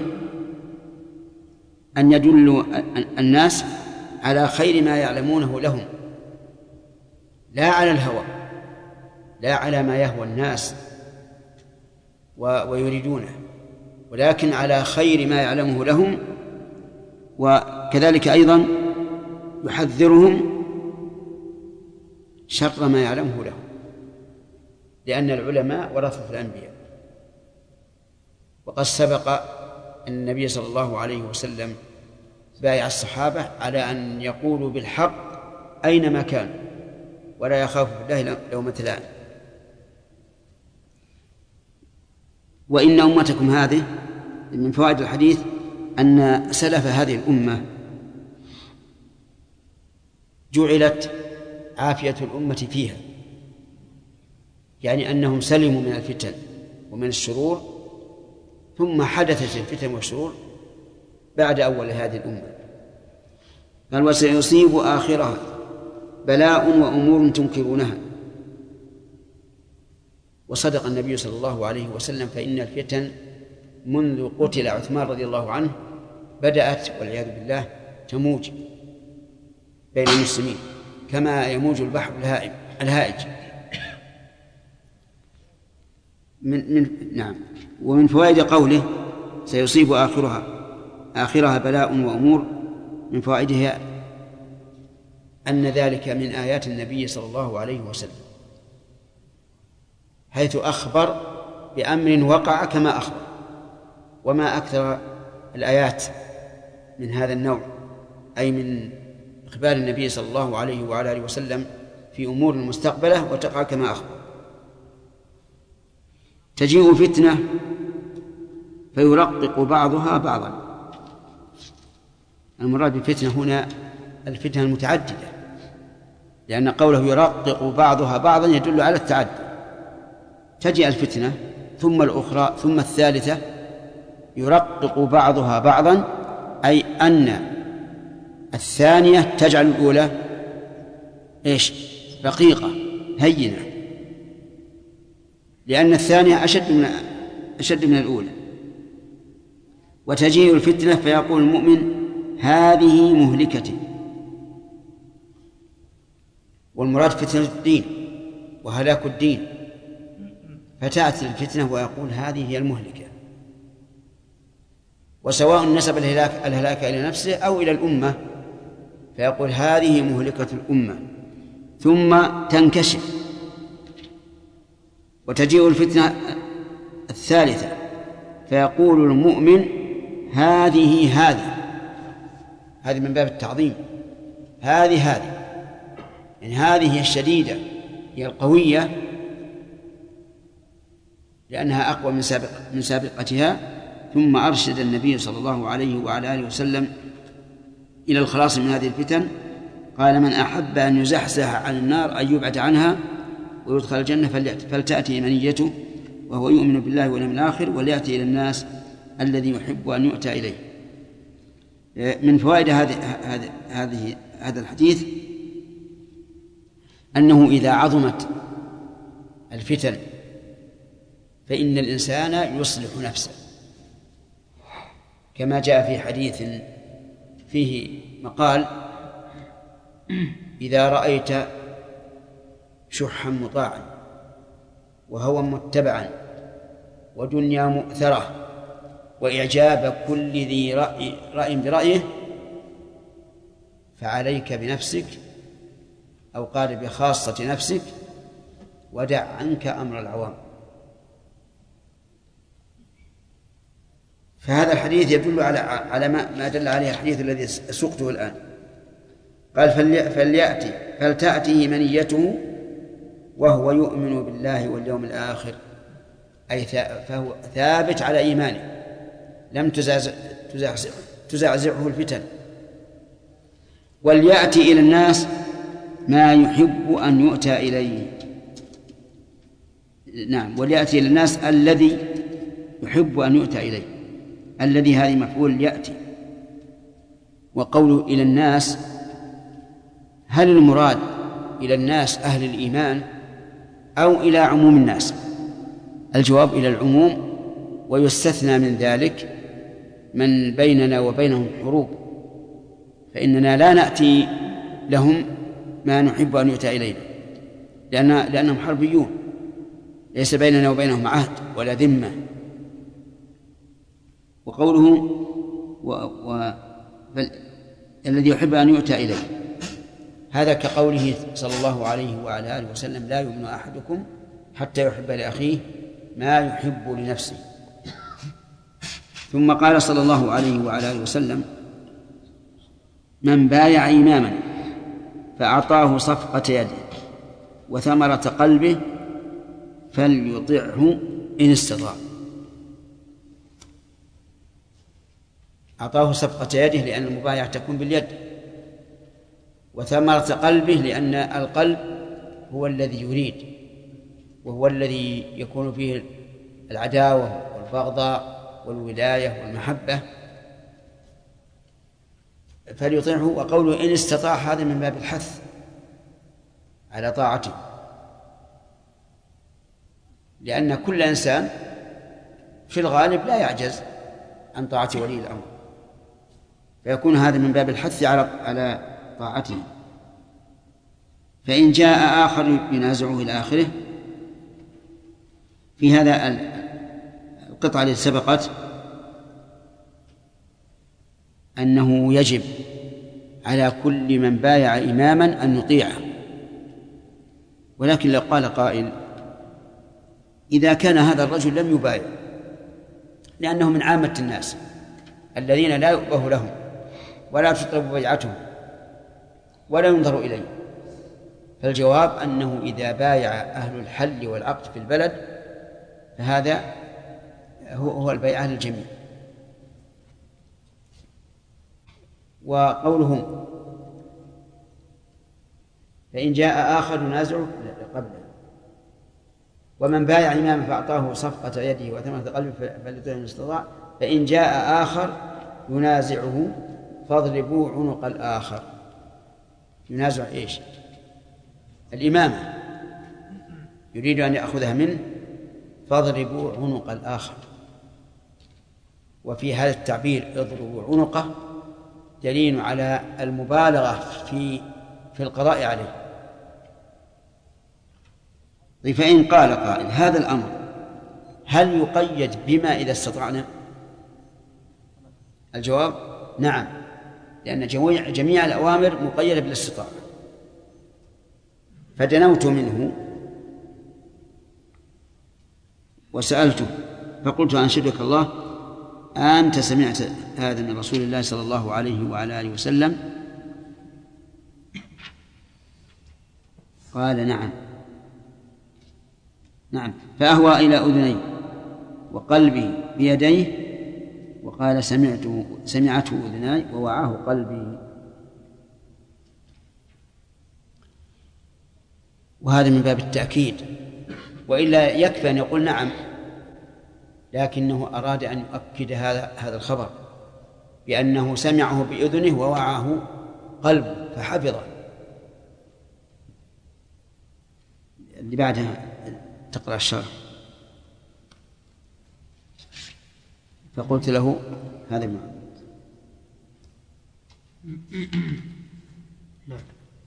S2: أن يدلوا الناس على خير ما يعلمونه لهم، لا على الهوى، لا على ما يهوى الناس ويريدونه، ولكن على خير ما يعلمه لهم. وكذلك أيضا يحذرهم شر ما يعلمه لهم، لأن العلماء ورثة الأنبياء. وقد سبق أن النبي صلى الله عليه وسلم بايع الصحابة على أن يقولوا بالحق أينما كانوا ولا يخافوا بالله لومة لائم. وإن أمتكم هذه من فوائد الحديث أن سلف هذه الأمة جعلت عافية الأمة فيها، يعني أنهم سلموا من الفتن ومن الشرور، ثم حدثت الفتن والشرور بعد أول هذه الأمة. قال: وسيصيب آخرها بلاء وأمور تنكرونها. وصدق النبي صلى الله عليه وسلم، فإن الفتن منذ قتل عثمان رضي الله عنه بدأت والعياذ بالله تموج بين المسلمين كما يموج البحر الهائج. نعم. ومن فوائد قوله سيصيب آخرها آخرها بلاء وأمور. من فوائدها أن ذلك من آيات النبي صلى الله عليه وسلم، حيث أخبر بأمر وقع كما أخبر. وما أكثر الآيات من هذا النوع، أي من إخبار النبي صلى الله عليه وعلى آله وسلم في أمور المستقبلة وتقع كما أخبر. تجيء فتنة فيرقق بعضها بعضا. المراد بالفتنة هنا الفتنة المتعددة، لأن قوله يرقق بعضها بعضا يدل على التعدد. تجي الفتنة ثم الأخرى ثم الثالثة، يرقق بعضها بعضا أي أن الثانية تجعل الأولى رقيقة هينة، لأن الثانية أشد من الأولى. وتجيء الفتنة فيقول المؤمن هذه مهلكتي، والمراد فتنة الدين وهلاك الدين، فتأتي الفتنة ويقول هذه هي المهلكة. وسواء نسب الهلاك إلى نفسه أو إلى الأمة، فيقول هذه مهلكة الأمة، ثم تنكشف. وتجيء الفتنة الثالثة فيقول المؤمن هذه من باب التعظيم، هذه يعني هذه هي الشديدة، هي القوية، لأنها أقوى من سابقتها. ثم أرشد النبي صلى الله عليه وعلى آله وسلم إلى الخلاص من هذه الفتن. قال من أحب أن يزحزح عن النار أن يبعد عنها ويدخل الجنة فلتأتي منيته وهو يؤمن بالله واليوم الآخر وليأتي إلى الناس الذي يحب أن يؤتى إليه. من فوائد هذا الحديث أنه إذا عظمت الفتن فإن الإنسان يصلح نفسه، كما جاء في حديث فيه مقال إذا رأيت شحا مطاعا وهوى متبعا ودنيا مؤثرة وإعجاب كل ذي رأي برأيه فعليك بنفسك، أو قال بخاصة نفسك، ودع عنك أمر العوام. فهذا الحديث يدل على ما دل عليه الحديث الذي سقته الآن. قال فلتأتيه منيته وهو يؤمن بالله واليوم الآخر، أي فهو ثابت على إيمانه، لم تزعزعه الفتن. وليأتي إلى الناس ما يحب أن يؤتى إليه. نعم، وليأتي إلى الناس الذي يحب أن يؤتى إليه. الذي هذه مفعول يأتي. وقوله إلى الناس، هل المراد إلى الناس أهل الإيمان أو إلى عموم الناس؟ الجواب إلى العموم، ويستثنى من ذلك من بيننا وبينهم حروب، فإننا لا نأتي لهم ما نحب أن يؤتى إلينا، لأنهم حربيون، ليس بيننا وبينهم عهد ولا ذمة. وقوله الذي يحب أن يؤتى إليه، هذا كقوله صلى الله عليه وعلى آله وسلم لا يؤمن أحدكم حتى يحب لأخيه ما يحب لنفسه. ثم قال صلى الله عليه وعلى آله وسلم من بايع إماما فأعطاه صفقة يده وثمرة قلبه فليطعه إن استطاع. أعطاه صفقة يده لأن المبايعة تكون باليد، وثمرة قلبه لأن القلب هو الذي يريد، وهو الذي يكون فيه العداوة والبغضاء والولاية والمحبة، فليطيعه. وقوله إن استطاع هذا من باب الحث على طاعته، لأن كل إنسان في الغالب لا يعجز عن طاعة ولي الأمر، فيكون هذا من باب الحث على طاعته. فإن جاء آخر ينازعه إلى آخره. في هذا القطعة التي سبقت أنه يجب على كل من بايع إماما أن يطيعه، ولكن لو قال قائل إذا كان هذا الرجل لم يبايع لأنه من عامة الناس الذين لا يؤبه لهم ولا تطلب بيعتهم ولا ينظر إليه، فالجواب أنه إذا بايع أهل الحل والعقد في البلد فهذا هو البيعة للجميع. وقوله فإن جاء آخر ينازعه قبله، ومن بايع إماما فأعطاه صفقة يده وثمنة قلبه فليطيع إن استطاع، فإن جاء آخر ينازعه فاضربوا عنق الآخر. ينازع إيش؟ الإمامة، يريد أن يأخذها منه، فاضربوا عنق الآخر. وفي هذا التعبير اضربوا عنقه دليل على المبالغة في القضاء عليه. فإن قال قائل هذا الأمر هل يقيد بما إذا استطعنا؟ الجواب نعم، لأن جميع الأوامر مقيدة بالاستطاعة. فدنوت منه وسألته فقلت أنشدك الله أنت سمعت هذا من رسول الله صلى الله عليه وعلى آله وسلم؟ قال نعم. فأهوى إلى أذني وقلبي بيديه وقال سمعته أذناي ووعاه قلبي. وهذا من باب التأكيد، وإلا يكفي أن يقول نعم، لكنه أراد أن يؤكد هذا الخبر بأنه سمعه بأذنه ووعاه قلبه فحفظه. اللي بعدها تقرأ الشرح. فقلت له هذا المعنى.
S7: نعم.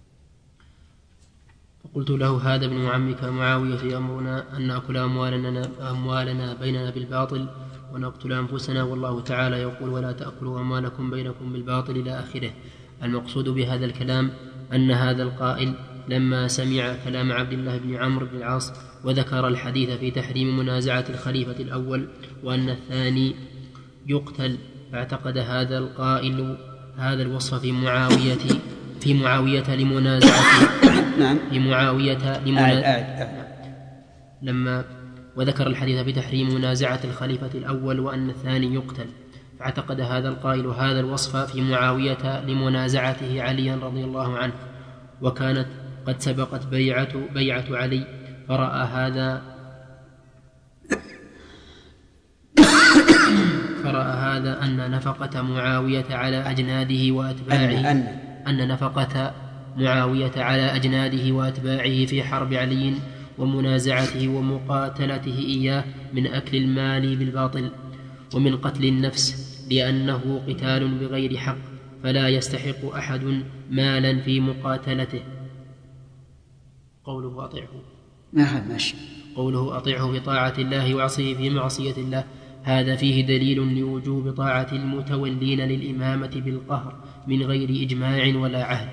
S7: فقلت له هذا ابن عمك معاوية يأمرنا أن نأكل أموالنا بيننا بالباطل ونقتل أنفسنا، والله تعالى يقول ولا تأكلوا أموالكم بينكم بالباطل إلى آخره. المقصود بهذا الكلام أن هذا القائل لما سمع كلام عبد الله بن عمرو بن العاص وذكر الحديث في تحريم منازعة الخليفة الأول وأن الثاني يقتل، فاعتقد هذا القائل هذا الوصف في معاوية لمنازعة
S2: نعم
S7: لما وذكر الحديث في تحريم منازعة الخليفة الأول وأن الثاني يقتل، فاعتقد هذا القائل هذا الوصف في معاوية لمنازعته عليا رضي الله عنه، وكانت قد سبقت بيعة علي، فرأى هذا أن نفقة معاوية على أجناده وأتباعه أن نفقة معاوية على أجناده وأتباعه في حرب علي ومنازعته ومقاتلته إياه من أكل المال بالباطل ومن قتل النفس، لأنه قتال بغير حق فلا يستحق أحد مالا في مقاتلته. قوله أطيعه في طاعة الله وعصيه في معصية الله، هذا فيه دليل لوجوب طاعة المتولين للإمامة بالقهر من غير إجماع ولا عهد.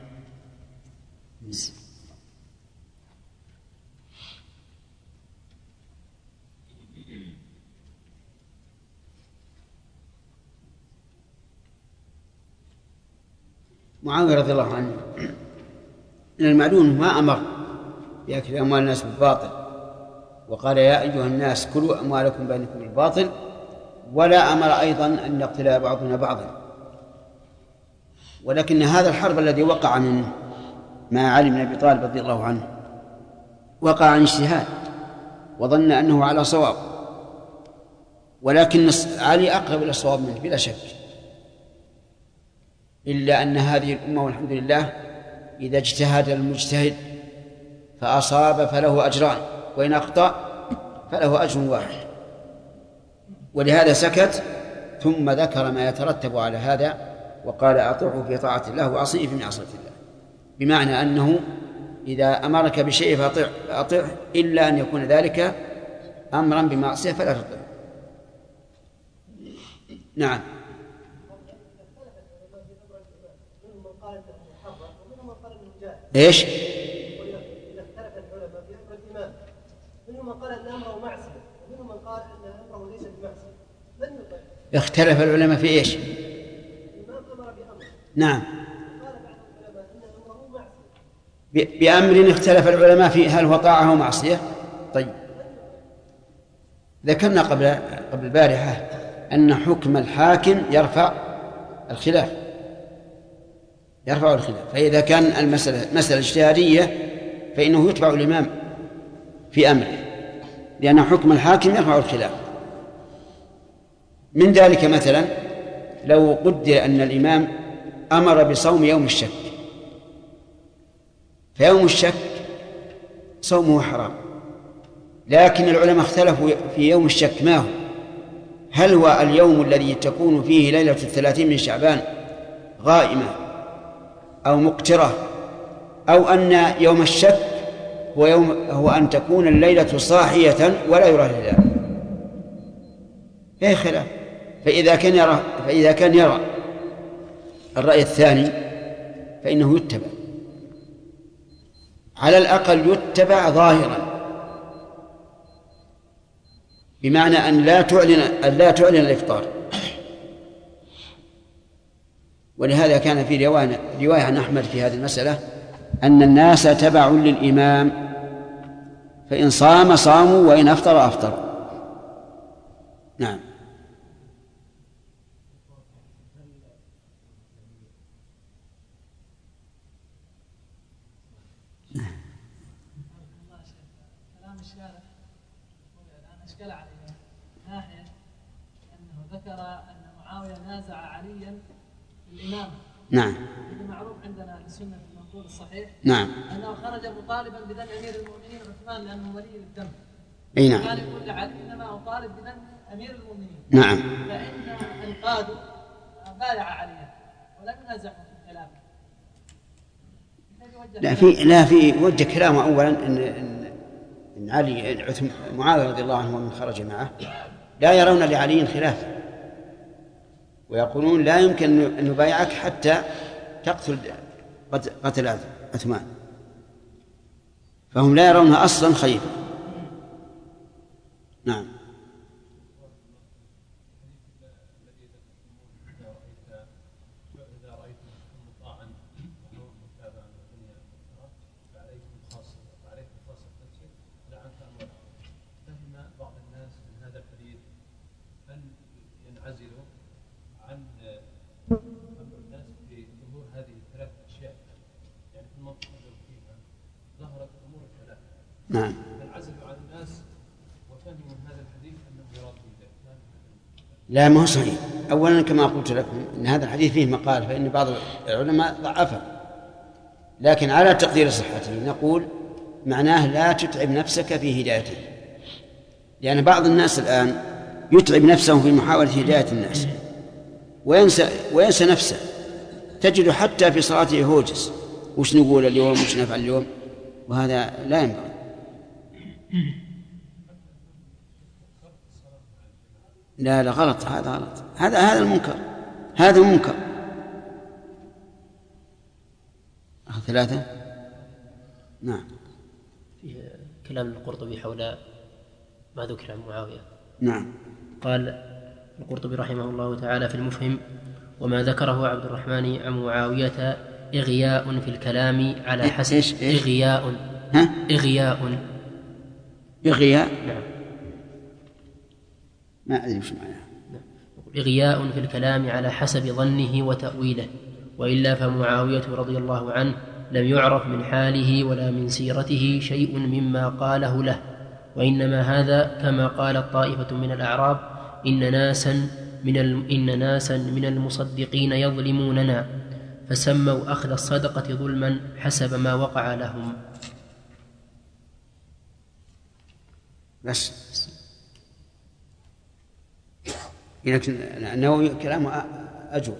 S2: معاوية رضي الله عنه من المعلوم ما أمر بأكل أموال الناس بالباطل، وقال يا أيها الناس كلوا أموالكم بينكم بالباطل، ولا أمر أيضا أن يقتل بعضنا بعضا. ولكن هذا الحرب الذي وقع منه مع علي بن أبي طالب رضي الله عنه وقع عن اجتهاد وظن أنه على صواب، ولكن علي أقرب إلى الصواب منه بلا شك، إلا أن هذه الأمة والحمد لله إذا اجتهد المجتهد فأصاب فله أجران، وإن أخطأ فله أجر واحد. ولهذا سكت ثم ذكر ما يترتب على هذا وقال أطيعه في طاعة الله وعصيه في معصية الله، بمعنى أنه إذا أمرك بشيء فأطيعه إلا أن يكون ذلك أمرا بمعصية فلا تطيعه. نعم.
S11: قال انه محرم ومنهم من قال انه جائز.
S2: ايش؟
S11: اذا اختلف العلماء في امر الامام منهم من قال ان امره معصيه ومنهم من قال ان امره ليس بمعصيه. من يطيع؟
S2: اختلف العلماء في ايش؟
S11: الامام امر بامر.
S2: نعم.
S11: قال بعض العلماء ان امره معصيه.
S2: بأمر اختلف العلماء فيه هل هو طاعة أو معصية؟ طيب ذكرنا قبل البارحة أن حكم الحاكم يرفع الخلاف، فإذا كان المسألة مسألة اجتهادية فإنه يتبع الإمام في أمره، لأن حكم الحاكم يرفع الخلاف. من ذلك مثلا لو قدر أن الإمام أمر بصوم يوم الشك، فيوم الشك صومه حرام، لكن العلماء اختلفوا في يوم الشك ما هو، هل هو اليوم الذي تكون فيه ليلة 30 من شعبان غائمة أو مقترة، أو أن يوم الشك هو أن تكون الليلة صاحية ولا يرى الهلال؟ فيه خلاف. فإذا كان يرى الرأي الثاني فإنه يتبع، على الأقل يتبع ظاهرا، بمعنى أن لا تعلن الإفطار. ولهذا كان في رواية عن أحمد في هذه المسألة أن الناس تبع للإمام، فإن صام صاموا وإن أفطر أفطروا. نعم.
S15: كلام الشارع الآن أشكل عليه ناحية أنه ذكر أن معاوية نازع عليا الإمام.
S2: نعم.
S15: هذا معروف عندنا في السنة في المنقول الصحيح.
S2: نعم.
S15: أنه خرج مطالبا بدم أمير المؤمنين عثمان لأنه ولي الدم.
S2: أي نعم.
S15: كان يقول لعلي إنما أطالب بدم أمير المؤمنين.
S2: نعم.
S15: فإن القاضي بايع عليا ولم ينازعه في خلافه.
S2: لا في وجه كلامه أولا إن علي معاوية رضي الله عنه ومن خرج معه لا يرون لعلي خلافه، ويقولون لا يمكن أن نبايعك حتى تقتل قتل عثمان، فهم لا يرونها أصلا خليفة. نعم. نعم.
S17: العزل عن الناس وفهموا من هذا الحديث انه يراد به.
S2: لا ما هو صحيح. اولا كما قلت لكم ان هذا الحديث فيه مقال، فان بعض العلماء ضعفه، لكن على تقدير صحته نقول معناه لا تتعب نفسك في هدايته، لان بعض الناس الان يتعب نفسه في محاوله هدايه الناس وينسى نفسه، تجد حتى في صلاته يهوجس، وش نقول اليوم وش نفعل اليوم، وهذا لا ينبغي. لا غلط، هذا غلط، هذا المنكر، هذا منكر. ثلاثة. نعم.
S7: في كلام القرطبي حول ما ذكر عن معاوية.
S2: نعم.
S7: قال القرطبي رحمه الله تعالى في المفهم: وما ذكره عبد الرحمن عن معاوية إغياء في الكلام على حسب إغياء.
S2: إغياء.
S7: نعم.
S2: ما أدري وش معناه.
S7: إغياء في الكلام على حسب ظنه وتأويله، وإلا فمعاوية رضي الله عنه لم يعرف من حاله ولا من سيرته شيء مما قاله له، وإنما هذا كما قالت طائفة من الأعراب: إن ناسا من المصدقين يظلموننا، فسموا أخذ الصدقة ظلما حسب ما وقع لهم.
S2: بس لكن النووي كلامه أجود.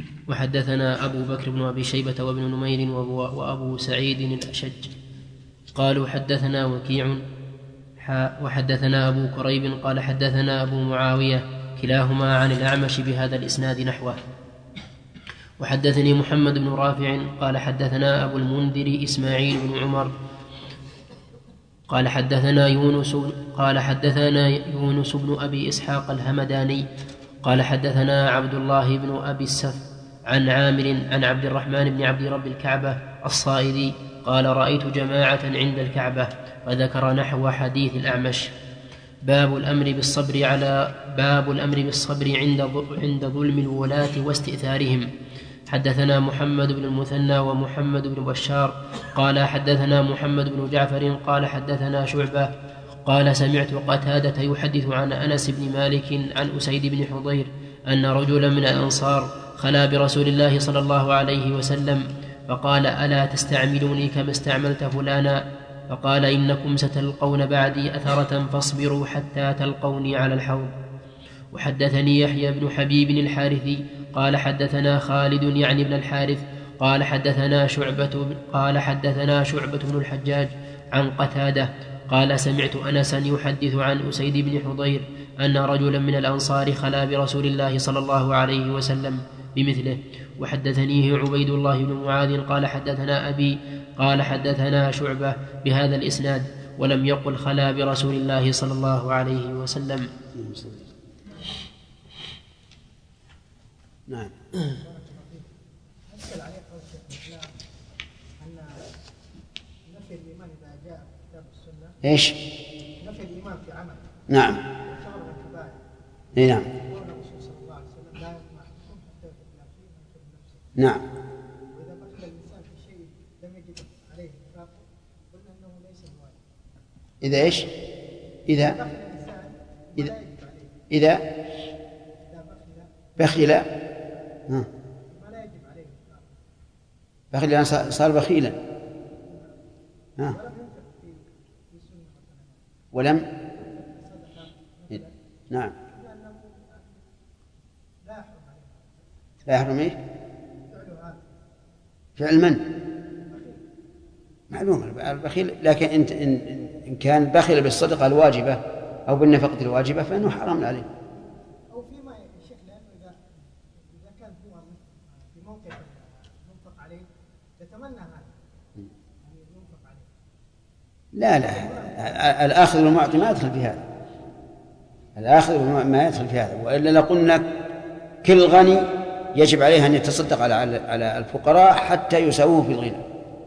S7: وحدثنا أبو بكر بن أبي شيبة وابن نمير وأبو سعيد الأشج قالوا حدثنا وكيع وحدثنا أبو كريب قال حدثنا أبو معاوية كلاهما عن الأعمش بهذا الإسناد نحوه. وحدثني محمد بن رافع قال حدثنا أبو المنذر إسماعيل بن عمر قال حدثنا يونس بن أبي إسحاق الهمداني قال حدثنا عبد الله بن أبي السف عن عامر عن عبد الرحمن بن عبد رب الكعبة الصائدي قال رأيت جماعة عند الكعبة وذكر نحو حديث الأعمش. باب الأمر بالصبر عند ظلم الولاة واستئثارهم. حدثنا محمد بن المثنى ومحمد بن بشار قال حدثنا محمد بن جعفر قال حدثنا شعبة قال سمعت قتادة يحدث عن أنس بن مالك عن أسيد بن حضير أن رجلا من الأنصار خلا برسول الله صلى الله عليه وسلم فقال ألا تستعملوني كما استعملت فلانا؟ فقال إنكم ستلقون بعدي أثرة فاصبروا حتى تلقوني على الحوض. وحدثني يحيى بن حبيب الحارثي قال حدثنا خالد يعني بن الحارث قال حدثنا شعبة بن الحجاج عن قتادة قال سمعت أنسا يحدث عن أسيد بن حضير أن رجلا من الأنصار خلا برسول الله صلى الله عليه وسلم بمثله. وحدثنيه عبيد الله بن معاذ قال حدثنا أبي قال حدثنا شعبة بهذا الإسناد ولم يقل خلا برسول الله صلى الله عليه وسلم.
S2: نعم.
S8: أسأل عليه قول شيخ الإسلام أن نفي الإيمان إذا جاء في كتاب السنة
S2: إيش؟
S8: نفي الإيمان في عمل.
S2: نعم.
S8: وشغل الكبائر.
S2: إيه نعم.
S8: قول الرسول صلى الله عليه وسلم لا يطمع أحدكم حتى يحب لأخيه ما يحب نفسه.
S2: نعم.
S8: وإذا بخل الإنسان في شيء لم يجد عليه إنفاق قلنا أنه ليس بواجب.
S2: إذا إيش؟ إذا
S8: بخل الإنسان
S2: إذا
S8: لا يجب عليه.
S2: إذا بخل
S8: ما لا يجب عليه
S2: بخل يعني صار بخيلا. ولم نعم لا يحرم إيه؟ فعل من؟ معلوم البخيل، لكن إن كان بخل بالصدقة الواجبة أو بالنفقة الواجبة فإنه حرام عليه.
S8: أو فيما الشيخ لأنه إذا كان هو في موقف منفق عليه يتمنى هذا ينفق عليه.
S2: لا الآخذ والمعطي ما يدخل في هذا. الآخذ ما يدخل في هذا، وإلا لقلنا كل غني يجب عليه أن يتصدق على الفقراء حتى يساووه في الغنى.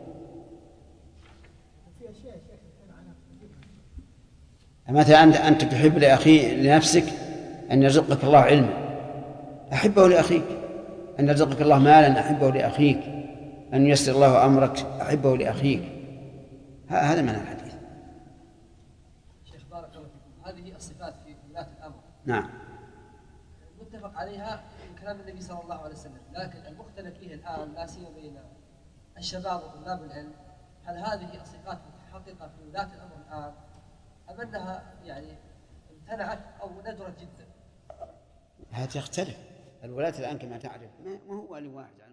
S2: مثلا أنت تحب لنفسك أن يرزقك الله علما، أحبه لأخيك. أن يرزقك الله مالا، أحبه لأخيك. أن ييسر الله أمرك، أحبه لأخيك. هذا معنى الحديث.
S15: شيخ بارك الله فيكم، هذه الصفات في ولاة الأمر
S2: نعم
S15: متفق عليها من كلام النبي صلى الله عليه وسلم، لكن المختلف فيه الآن لا سيما بين الشباب وطلاب العلم، هل هذه الصفات متحققة في ولاة الأمر الآن أم أنها يعني امتنعت أو ندرت جدا؟
S2: هذا يختلف. الولاة الآن كما تعرف ما هو لواحد.